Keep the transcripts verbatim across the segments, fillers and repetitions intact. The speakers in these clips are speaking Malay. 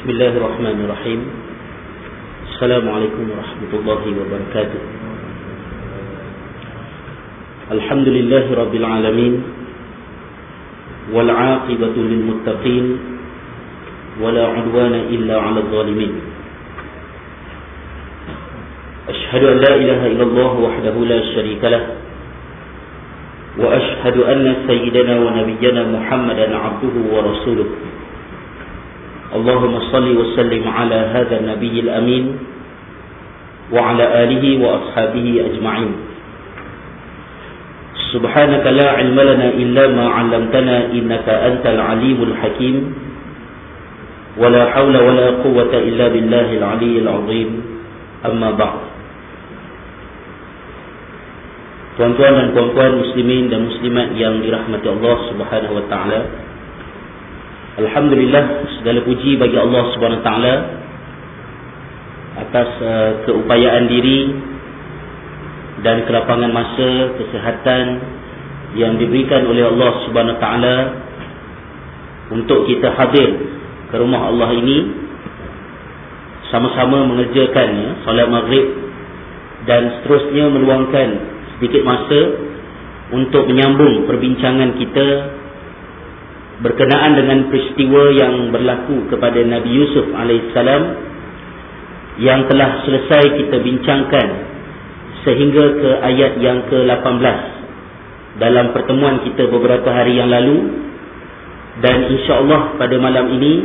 Bismillahirrahmanirrahim. Assalamualaikum warahmatullahi wabarakatuh. Alhamdulillahi rabbil alamin, wal 'aqibatu lil muttaqin, wala 'udwana illa 'alal zalimin. Ashhadu an la ilaha illallah wahdahu la syarika lah, wa ashhadu anna sayyidana wa nabiyyana Muhammadan 'abduhu wa rasuluh. Allahumma salli wa sallim ala hadha an-nabiyil amin wa ala alihi wa ashabihi ajma'in. Subhanaka la ilma lana illa ma 'allamtana innaka antal alimul hakim. Wa la hawla wa la quwwata illa billahil aliyyil azim. Amma ba'd. Tuan-tuan dan puan-puan muslimin dan muslimat yang dirahmati Allah Subhanahu wa taala, alhamdulillah, segala puji bagi Allah Subhanahu wa taala atas uh, keupayaan diri dan kelapangan masa, kesihatan yang diberikan oleh Allah Subhanahu wa taala untuk kita hadir ke rumah Allah ini, sama-sama mengerjakan ya, solat maghrib, dan seterusnya meluangkan sedikit masa untuk menyambung perbincangan kita berkenaan dengan peristiwa yang berlaku kepada Nabi Yusuf alaihissalam yang telah selesai kita bincangkan sehingga ke ayat yang ke lapan belas dalam pertemuan kita beberapa hari yang lalu. Dan insya-Allah pada malam ini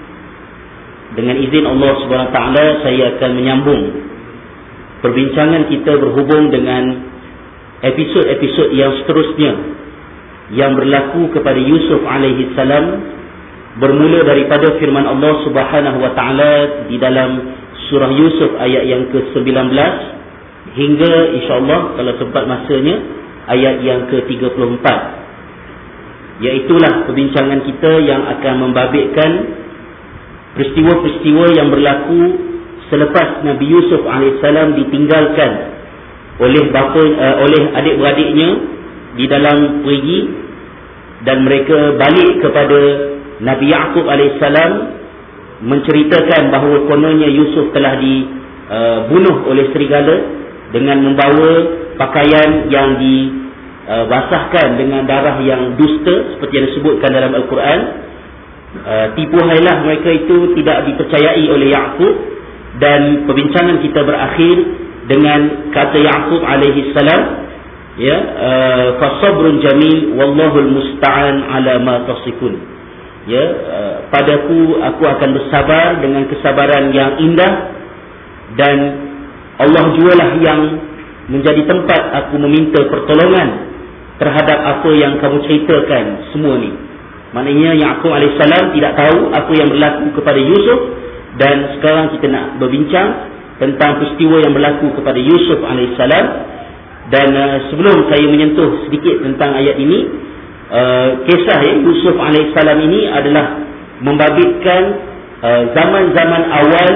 dengan izin Allah Subhanahu Wa Taala saya akan menyambung perbincangan kita berhubung dengan episod-episod yang seterusnya yang berlaku kepada Yusuf alaihi salam, bermula daripada firman Allah Subhanahu wa taala di dalam surah Yusuf ayat yang ke sembilan belas hingga insya-Allah kalau sempat masanya ayat yang ke tiga puluh empat. Iaitulah perbincangan kita yang akan membabitkan peristiwa-peristiwa yang berlaku selepas Nabi Yusuf alaihi salam ditinggalkan oleh bapa uh, oleh adik-beradiknya di dalam perigi, dan mereka balik kepada Nabi Yaqub alaihissalam menceritakan bahawa kononnya Yusuf telah dibunuh uh, oleh serigala dengan membawa pakaian yang dibasahkan uh, dengan darah yang dusta seperti yang disebutkan dalam Al-Quran. Uh, tipu hailah mereka itu tidak dipercayai oleh Yaqub, dan perbincangan kita berakhir dengan kata Yaqub alaihissalam, ya, uh, fasabrun jamil wallahul musta'an ala ma tasifun. Ya, uh, padaku aku akan bersabar dengan kesabaran yang indah, dan Allah jualah yang menjadi tempat aku meminta pertolongan terhadap apa yang kamu ceritakan semua ni. Maknanya Yaqub alaihissalam tidak tahu apa yang berlaku kepada Yusuf, dan sekarang kita nak berbincang tentang peristiwa yang berlaku kepada Yusuf alaihissalam. Dan uh, sebelum saya menyentuh sedikit tentang ayat ini, uh, kisah ya, Yusuf alaihissalam ini adalah membabitkan uh, zaman-zaman awal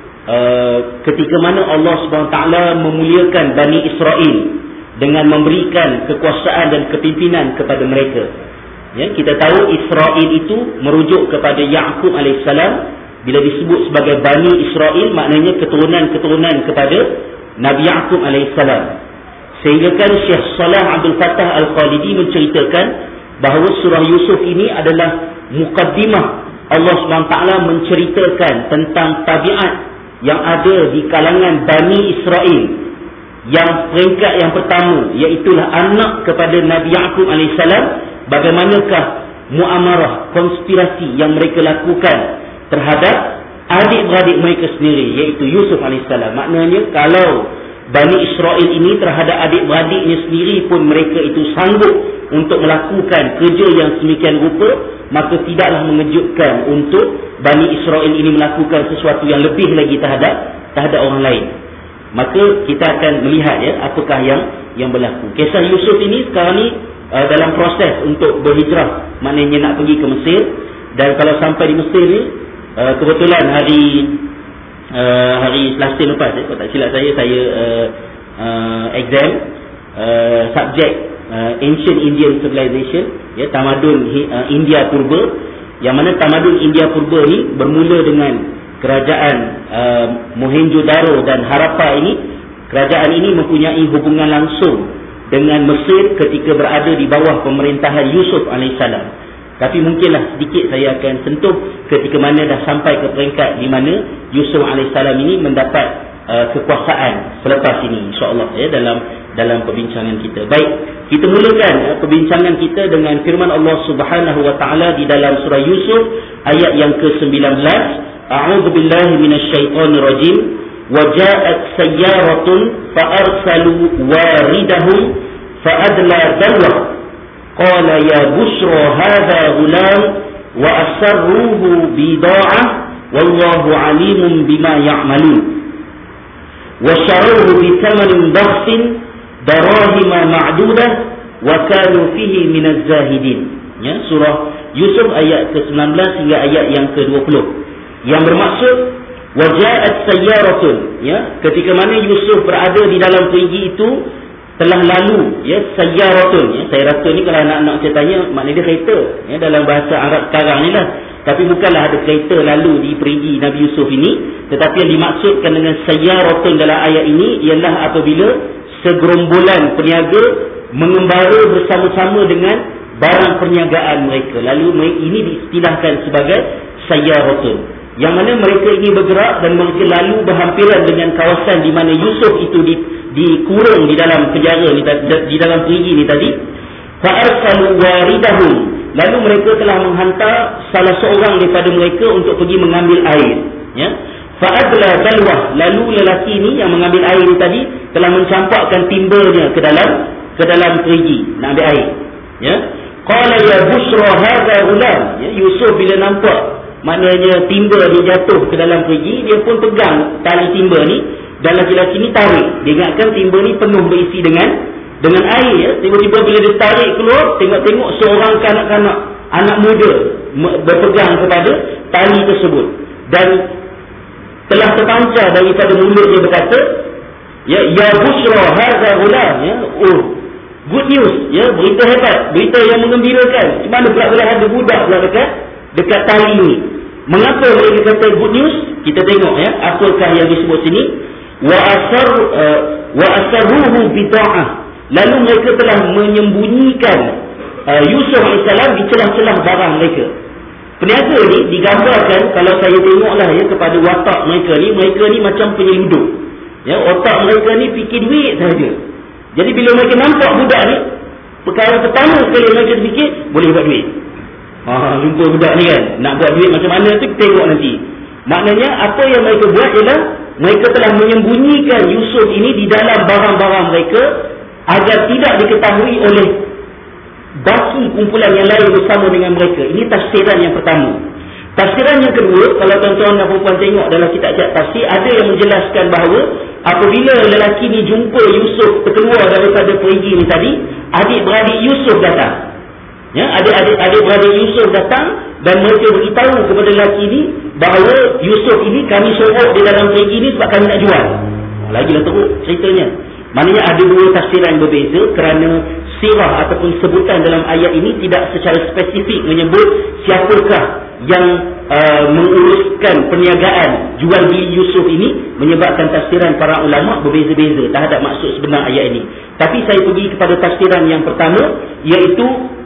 uh, ketika mana Allah subhanahu wa taala memuliakan Bani Israel dengan memberikan kekuasaan dan kepimpinan kepada mereka. Ya, kita tahu Israel itu merujuk kepada Yaqub alaihissalam. Bila disebut sebagai Bani Israel, maknanya keturunan-keturunan kepada Nabi Yaqub alaihissalam. Sehingga kan Syekh Salah Abdul Fattah Al-Khalidi menceritakan bahawa surah Yusuf ini adalah mukaddimah Allah subhanahu wa taala menceritakan tentang tabiat yang ada di kalangan Bani Israel. Yang peringkat yang pertama, iaitulah anak kepada Nabi Yaqub alaihissalam, bagaimanakah muamarah, konspirasi yang mereka lakukan terhadap adik-beradik mereka sendiri, iaitu Yusuf alaihissalam. Maknanya kalau Bani Israel ini terhadap adik-beradiknya sendiri pun mereka itu sanggup untuk melakukan kerja yang semikian rupa, maka tidaklah mengejutkan untuk Bani Israel ini melakukan sesuatu yang lebih lagi terhadap terhadap orang lain. Maka kita akan melihat ya apakah yang yang berlaku. Kisah Yusuf ini sekarang ni uh, dalam proses untuk berhijrah, maknanya nak pergi ke Mesir. Dan kalau sampai di Mesir ni, uh, kebetulan hari Uh, hari Selasa lepas, eh, kalau tak silap saya, saya uh, uh, exam uh, subjek uh, Ancient Indian Civilization, ya, tamadun uh, India Purba, yang mana tamadun India Purba ni bermula dengan kerajaan uh, Mohenjo-daro dan Harappa ini, kerajaan ini mempunyai hubungan langsung dengan Mesir ketika berada di bawah pemerintahan Yusuf alaihissalam. Tapi mungkinlah sedikit saya akan sentuh ketika mana dah sampai ke peringkat di mana Yusuf alaihissalam ini mendapat uh, kekuasaan selepas ini, insya-Allah ya, dalam dalam perbincangan kita. Baik, kita mulakan uh, perbincangan kita dengan firman Allah Subhanahu wa taala di dalam surah Yusuf ayat yang ke sembilan belas. A'udzu billahi minasyaitonir rajim. Wa ja'at sayyaratun fa arsalu waridahum fa adla dalwa qala ya bushra hadha ghulam wa asarruhu bida'ah wallahu alimun bima ya'malun wa sharuhu bi thamanin bakhsin darahima ma'dudah wa kanu fihi minaz zahidin. Ya, surah Yusuf ayat ke sembilan belas hingga ayat yang ke dua puluh, yang bermaksud waja'at sayyaratun, ya, ketika mana Yusuf berada di dalam perigi itu telah lalu, ya, sayyaratun, ya, sayyaratun ni kalau anak-anak saya tanya maknanya dia kereta, ya, dalam bahasa Arab sekarang ni lah, tapi bukanlah ada kereta lalu di perigi Nabi Yusuf ini, tetapi yang dimaksudkan dengan sayyaratun dalam ayat ini ialah apabila segerombolan peniaga mengembara bersama-sama dengan barang perniagaan mereka, lalu ini diistilahkan sebagai sayyaratun, yang mana mereka ini bergerak dan mereka lalu berhampiran dengan kawasan di mana Yusuf itu di, dikurung di dalam penjara ni, di dalam perigi ni tadi. Fa arsalu waridahum, lalu mereka telah menghantar salah seorang daripada mereka untuk pergi mengambil air, ya. Fa adla dalwah, lalu lelaki ni yang mengambil air ni tadi telah mencampakkan timbernya ke dalam ke dalam perigi nak ambil air, ya. Qala ya bushra hadha ghulam, ya, Yusuf bila nampak maknanya timba dia jatuh ke dalam perigi, dia pun pegang tali timba ni dan laki-laki ni tarik. Dia ingatkan timba ni penuh berisi dengan dengan air, ya. Tiba-tiba bila dia tarik keluar, tengok-tengok seorang kanak-kanak, anak muda berpegang kepada tali tersebut, dan telah terpancar daripada mulut dia berkata, ya ya bushra hadza ghulam, ya, oh good news, ya, berita hebat, berita yang mengembirakan. Di mana pula boleh ada budak pula dekat dekat tali ni. Mengapa mereka kata good news? Kita tengok, ya, apakah yang disebut sini. Wa asar uh, wa asarruhu bida'ah, lalu mereka telah menyembunyikan uh, Yusuf alaihissalam di celah-celah barang mereka. Peniaga ni digambarkan, kalau saya tengoklah, ya, kepada watak mereka ni, mereka ni macam penyelundup, ya, otak mereka ni fikir duit saja. Jadi bila mereka nampak budak ni, perkara pertama sekali mereka fikir boleh buat duit. Ha, jumpa budak ni kan, nak buat duit macam mana tu tengok nanti. Maknanya apa yang mereka buat ialah mereka telah menyembunyikan Yusuf ini di dalam barang-barang mereka agar tidak diketahui oleh baki kumpulan yang lain bersama dengan mereka. Ini tafsiran yang pertama. Tafsiran yang kedua, kalau tuan-tuan dan puan-puan tengok dalam kitab-kitab tafsir, ada yang menjelaskan bahawa apabila lelaki ni jumpa Yusuf terkeluar daripada perigi ni tadi, adik-beradik Yusuf datang. Ya, adik-adik adik-beradik Yusuf datang dan mereka beritahu kepada lelaki ni bahawa Yusuf ini kami sorok di dalam perigi ni sebab kami nak jual. Lagilah teruk ceritanya. Maknanya ada dua tafsiran yang berbeza kerana sirah ataupun sebutan dalam ayat ini tidak secara spesifik menyebut siapakah yang uh, menguruskan perniagaan jual beli Yusuf ini, menyebabkan tafsiran para ulama berbeza-beza terhadap maksud sebenar ayat ini. Tapi saya pergi kepada tafsiran yang pertama, iaitu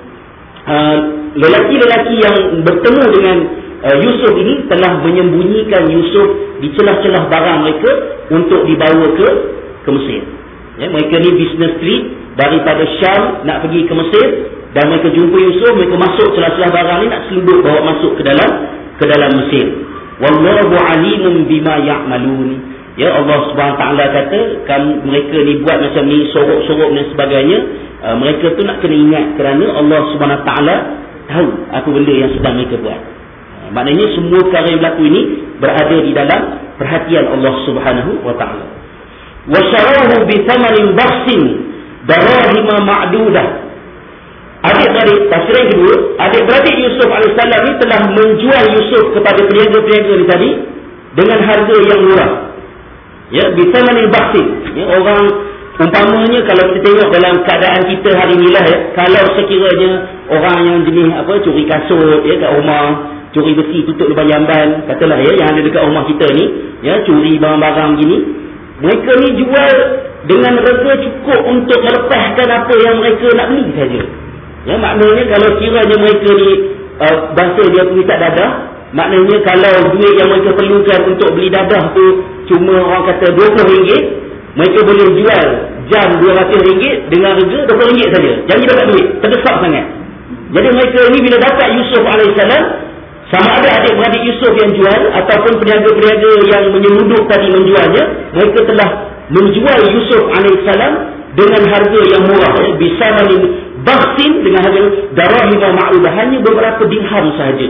uh, lelaki-lelaki yang bertemu dengan uh, Yusuf ini telah menyembunyikan Yusuf di celah-celah barang mereka untuk dibawa ke ke Mesir. Ya, mereka ni business trip daripada Syam nak pergi ke Mesir, dan mereka jumpa Yusuf, mereka masuk celah-celah barang ni nak seluduk bawa masuk ke dalam ke dalam Mesir. Wallahu alimun bima ya'malun. Ya, Allah Subhanahu taala kata kan mereka ni buat macam ni, sorok-sorok dan sebagainya, uh, mereka tu nak kena ingat kerana Allah Subhanahu taala tahu apa benda yang sedang mereka buat. Uh, maknanya semua perkara yang berlaku ini berada di dalam perhatian Allah Subhanahu wa taala. Wa syarahu bi thamanin bakhsin darahima ma'dudah. Adik-beradik, tafsiran kedua, adik-beradik Yusuf alaihissalam ni telah menjual Yusuf kepada peniaga-peniaga ni tadi dengan harga yang murah. Ya, bi thamanin bakhsin. Ya, orang umpamanya kalau kita tengok dalam keadaan kita hari inilah, ya, kalau sekiranya orang yang jenis apa curi kasut, ya, kat rumah, curi besi tutup lubang jamban, katalah ya, yang ada dekat rumah kita ni, ya, curi barang-barang gini. Mereka ni jual dengan harga cukup untuk melepaskan apa yang mereka nak beli saja. Ya, maknanya kalau kiranya mereka ni uh, bahasa dia pengikat dadah, maknanya kalau duit yang mereka perlukan untuk beli dadah tu cuma orang kata dua puluh ringgit, mereka boleh jual jam dua ratus ringgit dengan harga dua puluh ringgit saja. Jadi dapat duit, terdesak sangat. Jadi mereka ni bila dapat Yusuf alaihissalam, sama ada adik-beradik Yusuf yang jual ataupun peniaga-peniaga yang menyelundup tadi menjualnya, mereka telah menjual Yusuf alaihissalam dengan harga yang murah, ya, bisamanin bakhsin, dengan harga darahim ma'udah, hanya beberapa dirham sahaja.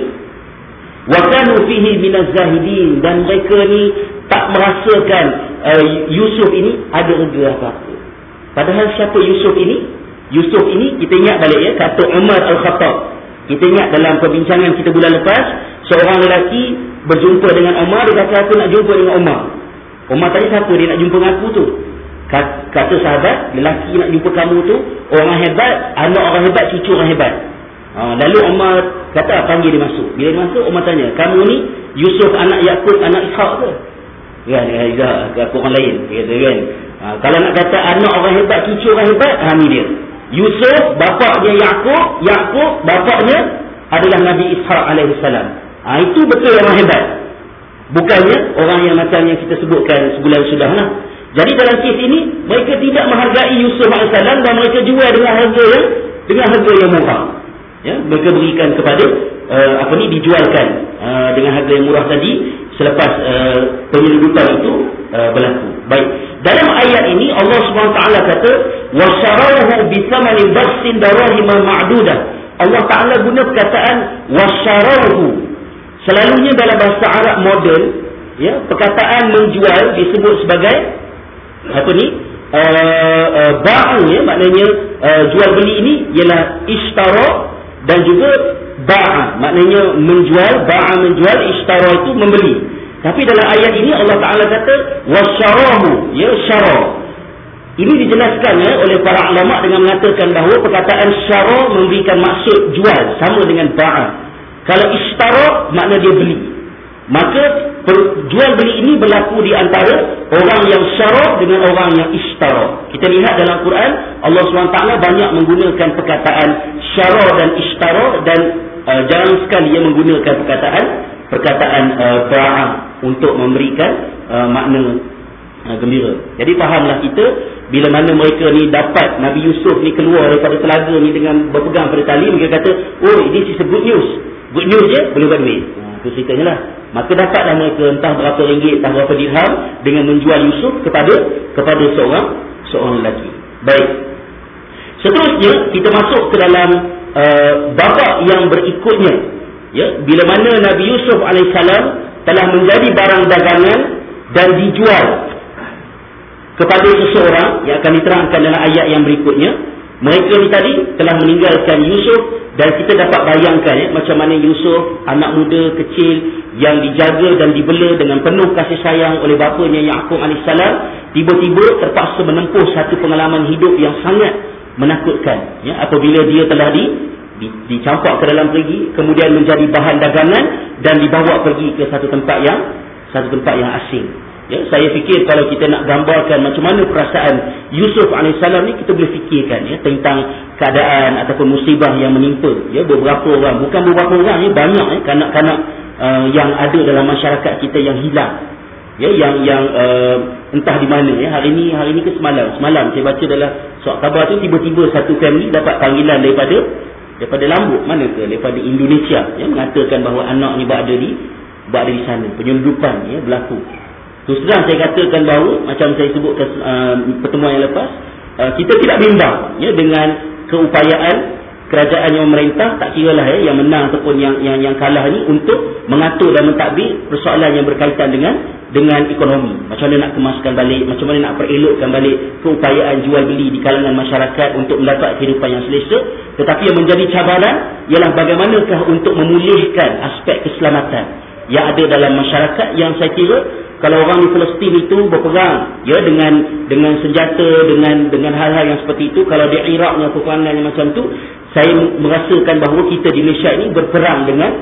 Wa kanu fihi minaz zahidin, dan mereka ni tak merasakan uh, Yusuf ini ada harga apa-apa. Padahal siapa Yusuf ini? Yusuf ini kita ingat balik, ya, kata Umar Al-Khattab. Kita ingat dalam perbincangan kita bulan lepas, seorang lelaki berjumpa dengan Umar, dia kata aku nak jumpa dengan Umar. Umar tadi siapa dia nak jumpa dengan aku tu? Kata sahabat, lelaki nak jumpa kamu tu orang hebat, anak orang hebat, cucu orang hebat. Ha, lalu Umar kata panggil dia masuk. Bila dia masuk, Umar tanya, kamu ni Yusuf anak Yaqub anak Ishaq ke? Kan, ya, ke orang lain. Dia kata kan. Ha, kalau nak kata anak orang hebat, cucu orang hebat, ha, ni dia. Yusuf bapaknya Yaqub, Yaqub bapaknya adalah Nabi Ishaq alaihissalam. Ha, itu betul orang hebat. Bukannya orang yang macam yang kita sebutkan sebulan sudah lah. Jadi dalam kes ini mereka tidak menghargai Yusuf alaihissalam dan mereka jual dengan harga yang dengan harga yang murah. Ya, mereka berikan kepada uh, apa ni dijualkan uh, dengan harga yang murah tadi selepas uh, penyelundupan itu uh, berlaku. Baik. Dalam ayat ini Allah Subhanahu Wa Taala kata wasyarahu bisamanin bakhsin darahim ma'dudah. Allah Taala guna perkataan wasyarahu. Selalunya dalam bahasa Arab moden, ya, perkataan menjual disebut sebagai apa ni? Uh, uh, ba'u, ya, maknanya uh, jual beli ini ialah ishtara dan juga ba'a, maknanya menjual, ba'a menjual, ishtara itu membeli. Tapi dalam ayat ini Allah Taala kata wasyarahu, ya, syara. Ini dijelaskan, ya, oleh para ulama dengan mengatakan bahawa perkataan syara memberikan maksud jual sama dengan ba'a. Kalau ishtara makna dia beli. Maka jual beli ini berlaku di antara orang yang syara dengan orang yang ishtara. Kita lihat dalam Quran Allah subhanahu wa taala banyak menggunakan perkataan syara dan ishtara, dan uh, jarang sekali ia menggunakan perkataan perkataan uh, ba'a untuk memberikan uh, makna uh, gembira. Jadi fahamlah kita bila mana mereka ni dapat Nabi Yusuf ni keluar daripada telaga ni dengan berpegang pada tali, mereka kata, oh, this is a good news. Good news je boleh buat duit. Itu ceritanya lah. Maka dapatlah mereka entah berapa ringgit, entah berapa dirham dengan menjual Yusuf kepada kepada seorang seorang lelaki. Baik. Seterusnya kita masuk ke dalam uh, babak yang berikutnya. Ya, bila mana Nabi Yusuf alaihissalam telah menjadi barang dagangan dan dijual kepada seseorang yang akan diterangkan dalam ayat yang berikutnya. Mereka ni tadi telah meninggalkan Yusuf, dan kita dapat bayangkan, ya, macam mana Yusuf anak muda kecil yang dijaga dan dibela dengan penuh kasih sayang oleh bapanya Yaqub alaihissalam, tiba-tiba terpaksa menempuh satu pengalaman hidup yang sangat menakutkan, ya, apabila dia telah di, di dicampak ke dalam perigi, kemudian menjadi bahan dagangan dan dibawa pergi ke satu tempat yang satu tempat yang asing. Ya, saya fikir kalau kita nak gambarkan macam mana perasaan Yusuf alaihissalam ni, kita boleh fikirkan, ya, tentang keadaan ataupun musibah yang menimpa, ya, beberapa orang, bukan beberapa orang, ya, banyak, ya, kanak-kanak uh, yang ada dalam masyarakat kita yang hilang, ya, yang yang uh, entah di mana, ya, hari ni hari ni ke semalam semalam saya baca dalam surat khabar tu, tiba-tiba satu family dapat panggilan daripada daripada Lambuk mana ke, daripada Indonesia, ya, mengatakan bahawa anak ni berada di berada di sana, penyelundupan, ya, berlaku. Terus terang saya katakan bahawa macam saya sebutkan uh, pertemuan yang lepas, uh, kita tidak bimbang, ya, dengan keupayaan kerajaan yang memerintah, tak kiralah, ya, yang menang ataupun yang yang yang kalah ni, untuk mengatur dan mentadbir persoalan yang berkaitan dengan dengan ekonomi. Macam mana nak kemaskan balik, macam mana nak perelokkan balik keupayaan jual beli di kalangan masyarakat untuk mendapat kehidupan yang selesa. Tetapi yang menjadi cabaran ialah bagaimanakah untuk memulihkan aspek keselamatan yang ada dalam masyarakat, yang saya kira kalau orang di Palestin itu berperang, ya, dengan dengan senjata, dengan dengan hal-hal yang seperti itu, kalau di Iraqnya peperangan yang macam tu, saya merasakan bahawa kita di Malaysia ini berperang dengan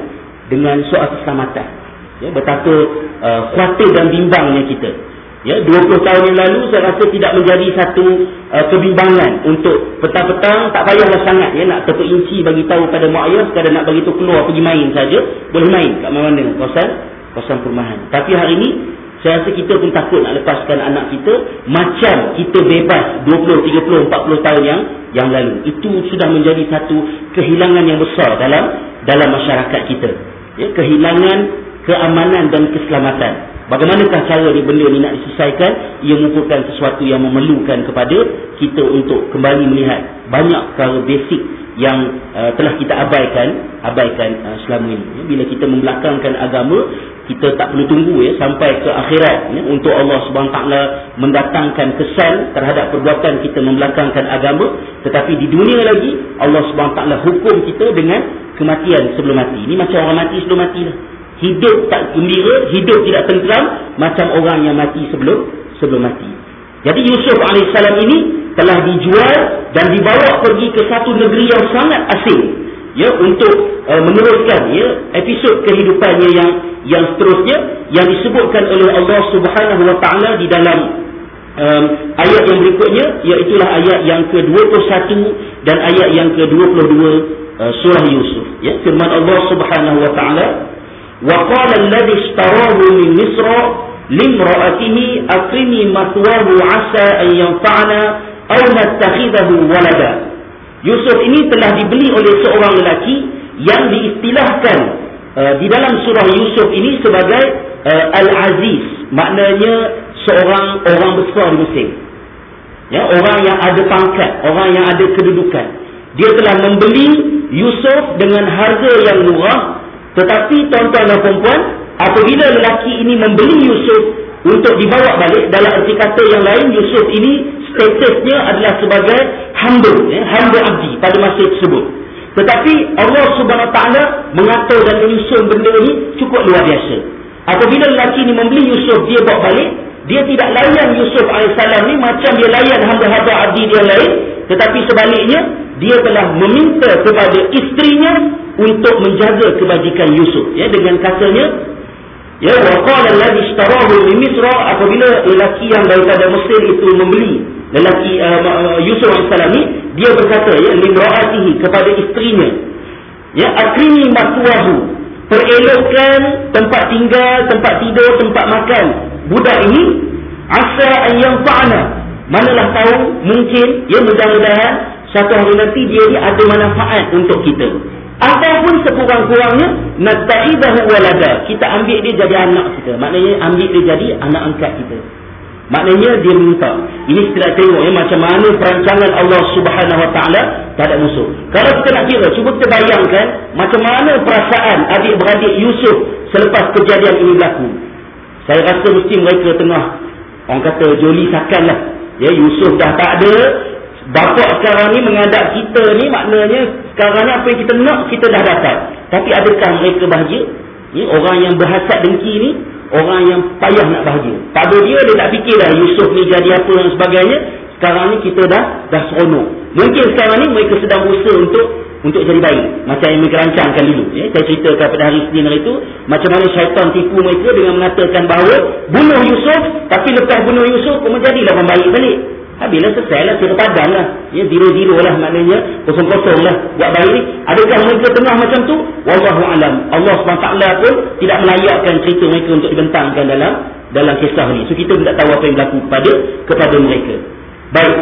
dengan soal keselamatan. Ya, betapa uh, khawatir dan bimbangnya kita. Ya, dua puluh tahun yang lalu saya rasa tidak menjadi satu uh, kebimbangan untuk petang-petang tak payahlah sangat ya nak terperinci bagi tahu pada mak ayah, sekadar nak bagi tahu keluar pergi main saja, boleh main kat mana-mana kawasan kawasan perumahan. Tapi hari ini saya rasa kita pun takut nak lepaskan anak kita macam kita bebas dua puluh, tiga puluh, empat puluh tahun yang yang lalu. Itu sudah menjadi satu kehilangan yang besar dalam dalam masyarakat kita. Ya, kehilangan keamanan dan keselamatan. Bagaimanakah cara ni benda ni nak diselesaikan? Ia merupakan sesuatu yang memerlukan kepada kita untuk kembali melihat banyak perkara basic yang uh, telah kita abaikan abaikan uh, selama ini. Ya, bila kita membelakangkan agama, kita tak perlu tunggu ya sampai ke akhirat ya, untuk Allah Subhanahu taala mendatangkan kesan terhadap perbuatan kita membelakangkan agama, tetapi di dunia lagi Allah Subhanahu taala hukum kita dengan kematian sebelum mati. Ini macam orang mati sebelum mati lah. Hidup tak gembira, hidup tidak tenteram macam orang yang mati sebelum sebelum mati. Jadi Yusuf alaihissalam ini telah dijual dan dibawa pergi ke satu negeri yang sangat asing ya untuk uh, meneruskan ya episod kehidupannya yang yang seterusnya yang disebutkan oleh Allah Subhanahu wa taala di dalam um, ayat yang berikutnya, iaitu ayat yang ke dua puluh satu dan ayat yang ke dua puluh dua uh, surah Yusuf. Ya, firman Allah Subhanahu wa taala, وَقَالَ الَّذِي اشْتَرَاهُ مِنْ مِصْرَ لِامْرَأَتِهِ أَكْرِمِي مَثْوَاهُ عَسَىٰ أَنْ يَنْفَعَنَا أَوْ نَتَّخِذَهُ وَلَدًا. Yusuf ini telah dibeli oleh seorang lelaki yang diistilahkan uh, di dalam surah Yusuf ini sebagai uh, Al-Aziz, maknanya seorang orang besar di Mesir. Ya, orang yang ada pangkat, orang yang ada kedudukan. Dia telah membeli Yusuf dengan harga yang murah. Tetapi tuan-tuan dan perempuan, apabila lelaki ini membeli Yusuf untuk dibawa balik, dalam arti kata yang lain, Yusuf ini statusnya adalah sebagai hamba, ya, hamba abdi pada masa tersebut. Tetapi Allah Subhanahu Wa Taala mengatur dan menyusun benda ini cukup luar biasa. Apabila lelaki ini membeli Yusuf, dia bawa balik, dia tidak layan Yusuf alaihissalam ni macam dia layan hamba-hamba abdi dia lain, tetapi sebaliknya dia telah meminta kepada isterinya untuk menjaga kebajikan Yusuf. Ya, dengan katanya, ya, wa qala allazi ishtarahu min Misra, apabila lelaki yang daripada Mesir itu membeli lelaki uh, Yusuf alaihissalam ni, dia berkata ya limraatihi, kepada isterinya, ya, akrimi maswahu, perelokkan tempat tinggal, tempat tidur, tempat makan budak ini, asa an yanfa'ana, manalah tahu mungkin ya mudah-mudahan satu hari nanti dia ni ada manfaat untuk kita. Ataupun sekurang-kurangnya natta'idahu walada, kita ambil dia jadi anak kita. Maknanya ambil dia jadi anak angkat kita. Maknanya dia minta. Ini kita nak tengok ya, macam mana perancangan Allah Subhanahu Wa Taala terhadap musuh. Kalau kita nak kira, cuba kita bayangkan macam mana perasaan adik-beradik Yusuf selepas kejadian ini berlaku. Saya rasa mesti mereka tengah, orang kata, joli sakan lah. Ya, Yusuf dah tak ada. Bapa sekarang ni menghadap kita ni, maknanya sekarang ni apa yang kita nak, kita dah dapat. Tapi adakah mereka bahagia? Ya, orang yang berhasad dengki ni, orang yang payah nak bahagia. Pada dia, dia tak fikir dah Yusuf ni jadi apa dan sebagainya. Sekarang ni kita dah dah seronok. Mungkin sekarang ni mereka sedang berusaha untuk untuk jadi baik, macam yang mereka rancangkan dulu. Ya, saya ceritakan pada hari Senin hari itu, macam mana syaitan tipu mereka dengan mengatakan bahawa bunuh Yusuf, tapi lepas bunuh Yusuf pun menjadilah orang baik balik. Habislah, selesai lah, kira padam lah. Ya, zero-zero lah, maknanya kosong-kosong lah buat baik ni. Adakah mereka tengah macam tu? Wallahu alam. Allah subhanahu wa taala pun tidak melayakkan cerita mereka untuk dibentangkan dalam dalam kisah ni. So kita tidak tahu apa yang berlaku kepada kepada mereka. Baik.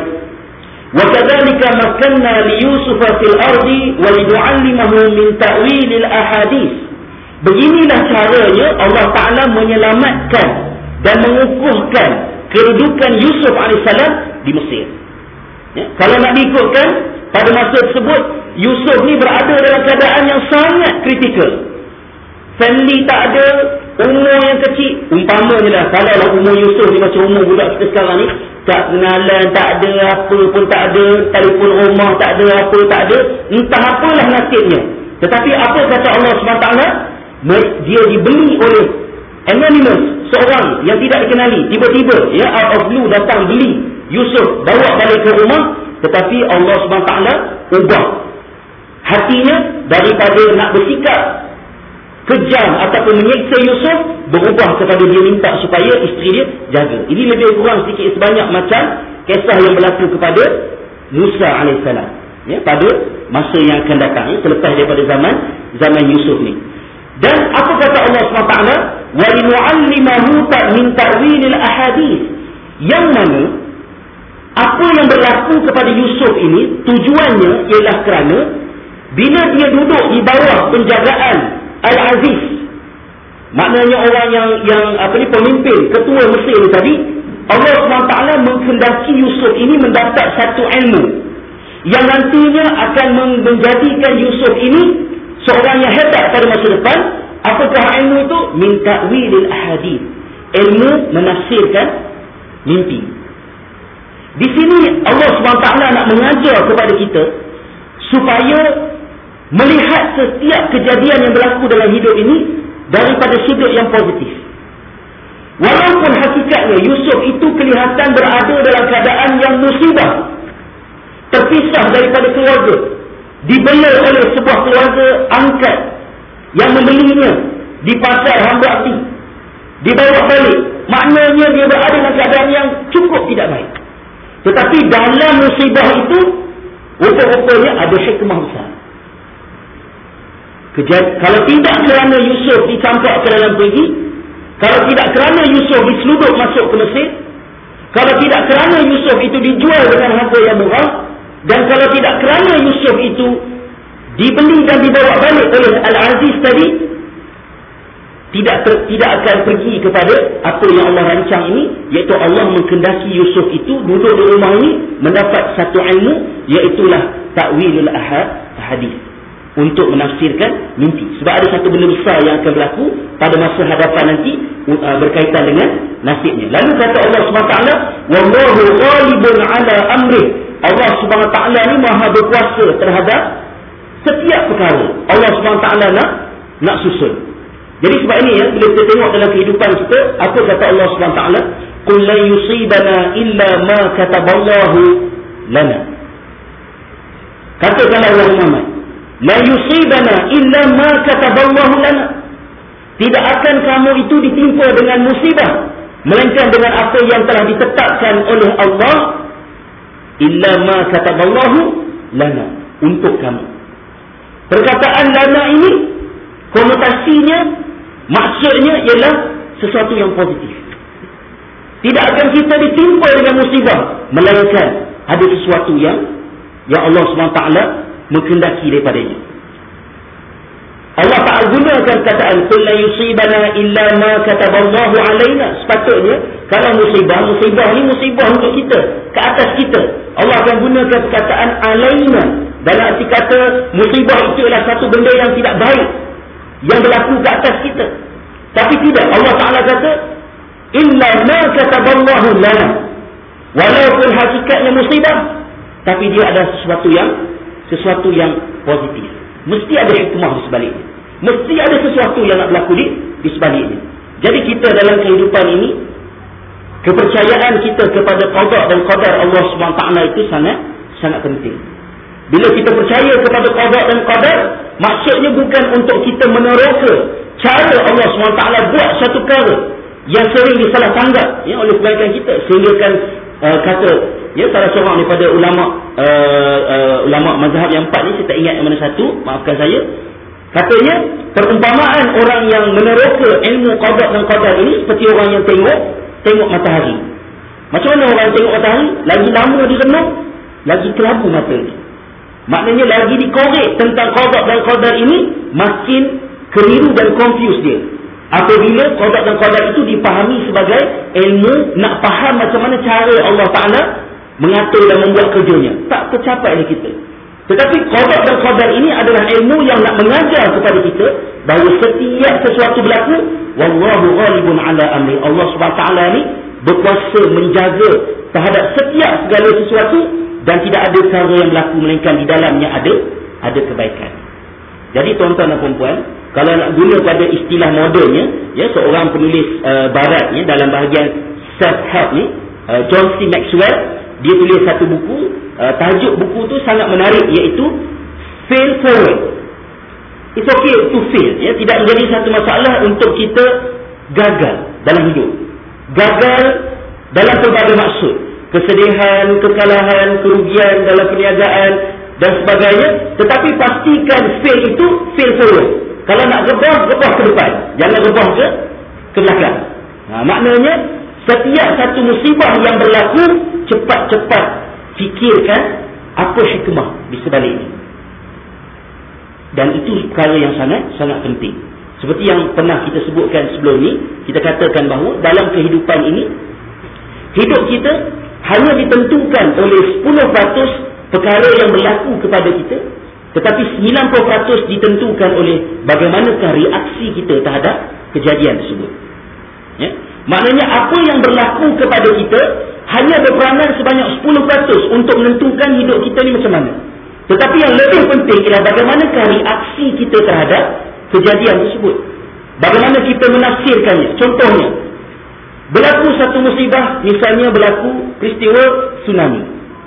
Wa kadzalika makanna li Yusuf fil ardi wa linu'allimahu min ta'wilil ahadits. Beginilah caranya Allah Taala menyelamatkan dan mengukuhkan kedudukan Yusuf alaihissalam di Mesir. Ya, kalau nak diikutkan, pada masa tersebut Yusuf ni berada dalam keadaan yang sangat kritikal. Family tak ada, umur yang kecil. Umpamanya lah, kalau lah umur Yusuf ni macam umur budak kita sekarang ni, tak kenalan, tak ada apa pun, tak ada telefon rumah, tak ada apa, tak ada entah apalah nasibnya. Tetapi apa kata Allah subhanahu wa taala? Dia dibeli oleh anonymous, seorang yang tidak dikenali, tiba-tiba ya out of blue datang beli Yusuf, bawa balik ke rumah. Tetapi Allah subhanahu wa taala ubah hatinya daripada nak bersikap kejam ataupun menyiksa Yusuf, berubah kepada dia minta supaya isteri dia jaga. Ini lebih kurang sikit sebanyak macam kisah yang berlaku kepada Musa alaihissalam, ya, pada masa yang akan datang, ya, selepas daripada zaman zaman Yusuf ni. Dan apa kata Allah subhanahu wa taala, wa linu'allimahu min ta'wilil ahadith, yang mana apa yang berlaku kepada Yusuf ini tujuannya ialah kerana bila dia duduk di bawah penjagaan Al-Aziz, maknanya orang yang yang apa ni pemimpin ketua Mesir ni tadi, Allah subhanahu wa taala menghendaki Yusuf ini mendapat satu ilmu yang nantinya akan menjadikan Yusuf ini seorang yang hebat pada masa depan. Apakah ilmu itu? Min ta'wilil ahadith, ilmu menafsirkan mimpi. Di sini Allah subhanahu wa taala nak mengajar kepada kita supaya melihat setiap kejadian yang berlaku dalam hidup ini daripada sudut yang positif. Walaupun hakikatnya Yusuf itu kelihatan berada dalam keadaan yang musibah, terpisah daripada keluarga, dibela oleh sebuah keluarga angkat yang membelinya di pasar hamba api, dibawa balik, maknanya dia berada dalam keadaan yang cukup tidak baik. Tetapi dalam musibah itu rupa-rupanya ada hikmah besar. Kejad- kalau tidak kerana Yusuf dicampak ke dalam perigi, kalau tidak kerana Yusuf diseluduk masuk ke Mesir, kalau tidak kerana Yusuf itu dijual dengan harga yang murah, dan kalau tidak kerana Yusuf itu dibeli dan dibawa balik oleh Al-Aziz tadi, tidak ter, tidak akan pergi kepada apa yang Allah rancang ini, iaitu Allah menghendaki Yusuf itu duduk di rumah ini mendapat satu ilmu, iaitulah ta'wilul ahad hadis, untuk menafsirkan mimpi. Sebab ada satu benda besar yang akan berlaku pada masa hadapan nanti uh, berkaitan dengan nasibnya. Lalu kata Allah subhanahu wa taala, wallahu ghalibun ala amrih, Allah subhanahu wa taala ni maha berkuasa terhadap setiap perkara. Allah subhanahu wa taala nak nak susun. Jadi sebab ini, ya, bila kita tengok dalam kehidupan kita, apa kata Allah subhanahu wa taala, qul la yusibana illa ma kataballahu lana. Katakanlah wahai Muhammad, la yusibana illa ma kataballahu lana, tidak akan kamu itu ditimpa dengan musibah melainkan dengan apa yang telah ditetapkan oleh Allah, illa ma kataballahu lana, untuk kamu. Perkataan lana ini konotasinya, maksudnya ialah sesuatu yang positif. Tidak akan kita ditimpa dengan musibah melainkan ada sesuatu yang yang Allah subhanahu wa taala menghendaki daripadanya. Allah Ta'ala gunakan kataan qul la yusibana illa ma kataballahu alaina. Sepatutnya kalau musibah, musibah ni musibah untuk kita, ke atas kita. Allah akan gunakan perkataan alaina dalam arti kata musibah itu adalah satu benda yang tidak baik yang berlaku ke atas kita. Tapi tidak, Allah Ta'ala kata illa ma kataballahu lana. Walaupun hakikatnya musibah, tapi dia ada sesuatu yang sesuatu yang positif. Mesti ada hikmah di sebaliknya. Mesti ada sesuatu yang nak berlaku di, di sebaliknya. Jadi kita dalam kehidupan ini, kepercayaan kita kepada qada dan qadar Allah subhanahu wa taala itu sangat sangat penting. Bila kita percaya kepada qada dan qadar, maksudnya bukan untuk kita meneroka cara Allah subhanahu wa taala buat satu perkara yang sering disalah tanggap, ya, oleh kebanyakan kita, sehingga kan uh, kata, ya, salah seorang daripada ulama uh, uh, ulama mazhab yang empat ni, saya tak ingat yang mana satu, maafkan saya, katanya perumpamaan orang yang meneroka ilmu qada dan qadar ini seperti orang yang tengok tengok matahari. Macam mana orang tengok matahari? Lagi lama dia renung, lagi kelabu mata dia. Maknanya lagi dikorek tentang qada dan qadar ini, makin keliru dan confuse dia. Apabila qada dan qadar itu dipahami sebagai ilmu, nak faham macam mana cara Allah Ta'ala mengatur dan membuat kerjanya, tak tercapai oleh kita. Tetapi qada dan qadar ini adalah ilmu yang nak mengajar kepada kita bahawa setiap sesuatu berlaku, wallahu ghalibun ala amri. Allah Subhanahu Wa Taala ni berkuasa menjaga terhadap setiap segala sesuatu, dan tidak ada perkara yang berlaku melainkan di dalamnya ada ada kebaikan. Jadi tuan-tuan dan puan-puan, kalau nak guna pada istilah modernnya, ya, seorang penulis uh, barat, ya, dalam bahagian self-help ni, uh, John C. Maxwell, dia tulis satu buku, uh, tajuk buku tu sangat menarik, iaitu Fail Forward. it's okay to fail, ya, tidak menjadi satu masalah untuk kita gagal dalam hidup, gagal dalam pelbagai maksud, kesedihan, kekalahan, kerugian dalam perniagaan dan sebagainya. Tetapi pastikan fail itu fail forward. Kalau nak rebah, rebah ke depan, jangan rebah ke ke belakang. Ha, maknanya setiap satu musibah yang berlaku, cepat-cepat fikirkan apa hikmah di sebaliknya. Dan itu perkara yang sangat sangat penting. Seperti yang pernah kita sebutkan sebelum ni, kita katakan bahawa dalam kehidupan ini, hidup kita hanya ditentukan oleh sepuluh peratus perkara yang berlaku kepada kita, tetapi sembilan puluh peratus ditentukan oleh bagaimanakah reaksi kita terhadap kejadian tersebut. Ya? Maknanya apa yang berlaku kepada kita hanya berperanan sebanyak sepuluh peratus untuk menentukan hidup kita ni macam mana. Tetapi yang lebih penting ialah bagaimanakah reaksi kita terhadap kejadian tersebut. Bagaimana kita menafsirkannya. Contohnya, berlaku satu musibah, misalnya berlaku peristiwa tsunami.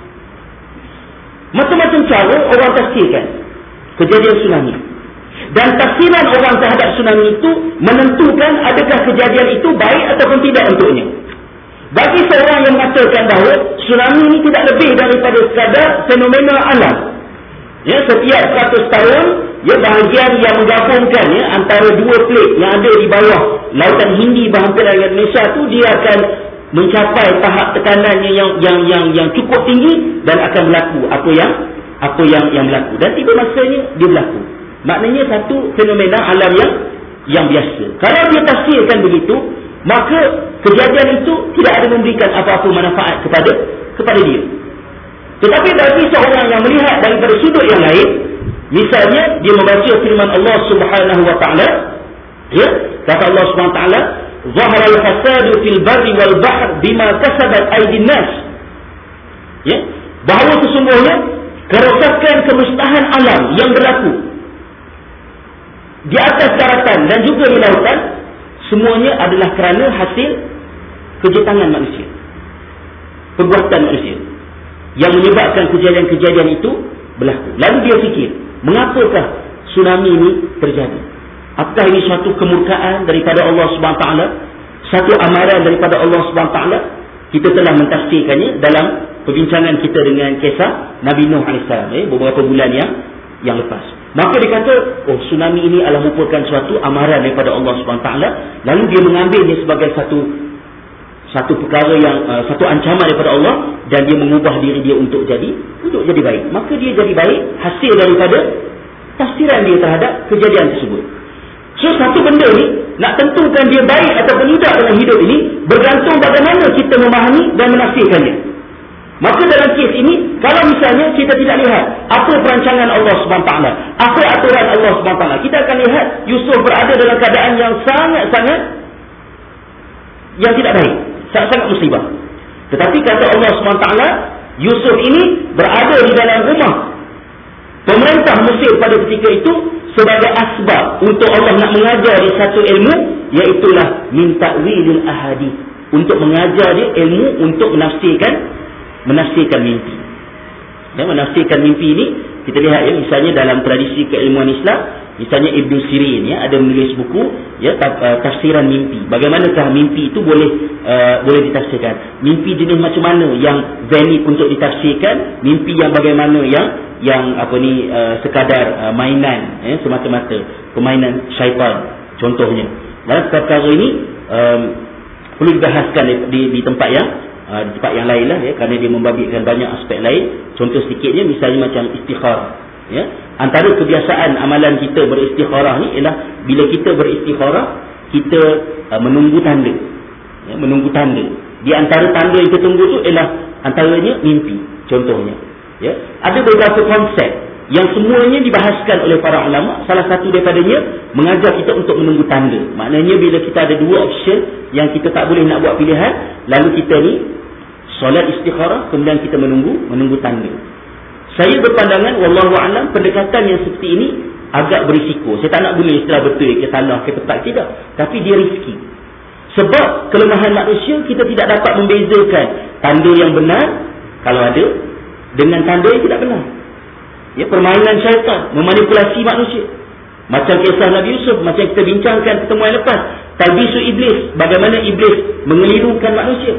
Macam-macam cara orang tafsirkan kejadian tsunami. Dan tafsiran orang terhadap tsunami itu menentukan adakah kejadian itu baik ataupun tidak untuknya. Bagi seorang yang mengatakan bahawa tsunami ini tidak lebih daripada sekadar fenomena alam, ya, setiap seratus tahun, ya, bahagian yang menggabungkan, ya, antara dua plate yang ada di bawah lautan Hindi berhampiran dengan Malaysia tu, dia akan mencapai tahap tekanannya yang yang yang yang cukup tinggi dan akan berlaku apa yang apa yang yang berlaku, dan tiba masanya dia berlaku. Maknanya satu fenomena alam yang yang biasa. Kalau dia tafsirkan begitu, maka kejadian itu tidak ada memberikan apa-apa manfaat kepada kepada dia. Tetapi bagi seorang yang melihat daripada sudut yang lain, misalnya dia membaca firman Allah Subhanahu wa taala, ya, kata Allah Subhanahu wa taala, "Zahara al-fasadu fil barri wal bahr bima kasabat aydin nas." Ya, bahawa sesungguhnya kerosakan kemusnahan alam yang berlaku di atas daratan dan juga di lautan, semuanya adalah kerana hasil kerja tangan manusia, perbuatan manusia, yang menyebabkan kejadian-kejadian itu berlaku. Lalu dia fikir, mengapakah tsunami ini terjadi? Apakah ini suatu kemurkaan daripada Allah subhanahu wa taala? Satu amaran daripada Allah subhanahu wa taala? Kita telah mentafsirkannya dalam perbincangan kita dengan kisah Nabi Nuh alaihissalam, eh, beberapa bulan yang yang lepas. Maka dia kata, oh, tsunami ini adalah merupakan suatu amaran daripada Allah subhanahu wa taala. Lalu dia mengambilnya sebagai satu satu perkara yang uh, satu ancaman daripada Allah, dan dia mengubah diri dia untuk jadi untuk jadi baik. Maka dia jadi baik hasil daripada tafsiran dia terhadap kejadian tersebut. So satu benda ni nak tentukan dia baik ataupun tidak dalam hidup ini bergantung bagaimana kita memahami dan menafsirkannya. Maka dalam kes ini, kalau misalnya kita tidak lihat apa perancangan Allah subhanahu wa taala, apa aturan Allah subhanahu wa taala, kita akan lihat Yusuf berada dalam keadaan yang sangat-sangat yang tidak baik, sangat-sangat musibah. Tetapi kata Allah subhanahu wa taala, Yusuf ini berada di dalam rumah pemerintah Mesir pada ketika itu sebagai asbab untuk Allah nak mengajar dia satu ilmu, iaitulah min ta'wilil ahadith, untuk mengajar dia ilmu untuk menafsirkan menafsirkan mimpi. Dan menafsirkan mimpi ini kita lihat, ya, misalnya dalam tradisi keilmuan Islam, misalnya Ibn Sirin, ya, ada menulis buku, ya, tafsiran mimpi. Bagaimanakah mimpi itu boleh uh, boleh ditafsirkan? Mimpi jenis macam mana yang valid untuk ditafsirkan? Mimpi yang bagaimana yang yang apa ni uh, sekadar uh, mainan, ya, semata-mata permainan syaitan contohnya. Dan perkara ini um, perlu dibahaskan di, di, di tempat yang Uh, di tempat yang lain lah, ya, kerana dia membabitkan banyak aspek lain. Contoh sedikitnya, misalnya macam istikharah, ya. Antara kebiasaan amalan kita beristikharah ni ialah bila kita beristikharah, kita uh, menunggu tanda, ya, menunggu tanda. Di antara tanda yang kita tunggu tu ialah antaranya mimpi, contohnya, ya. Ada beberapa konsep yang semuanya dibahaskan oleh para ulama. Salah satu daripadanya mengajar kita untuk menunggu tanda. Maknanya bila kita ada dua option yang kita tak boleh nak buat pilihan, lalu kita ni solat istikharah, kemudian kita menunggu menunggu tanda. Saya berpandangan, wallahu a'lam, pendekatan yang seperti ini agak berisiko. Saya tak nak guna istilah betul ke salah ke tepat, tidak, tapi dia riski. Sebab kelemahan manusia, kita tidak dapat membezakan tanda yang benar kalau ada dengan tanda yang tidak benar. Ya, permainan syaitan memanipulasi manusia. Macam kisah Nabi Yusuf, macam kita bincangkan pertemuan lepas, talbisu iblis, bagaimana iblis mengelirungkan manusia.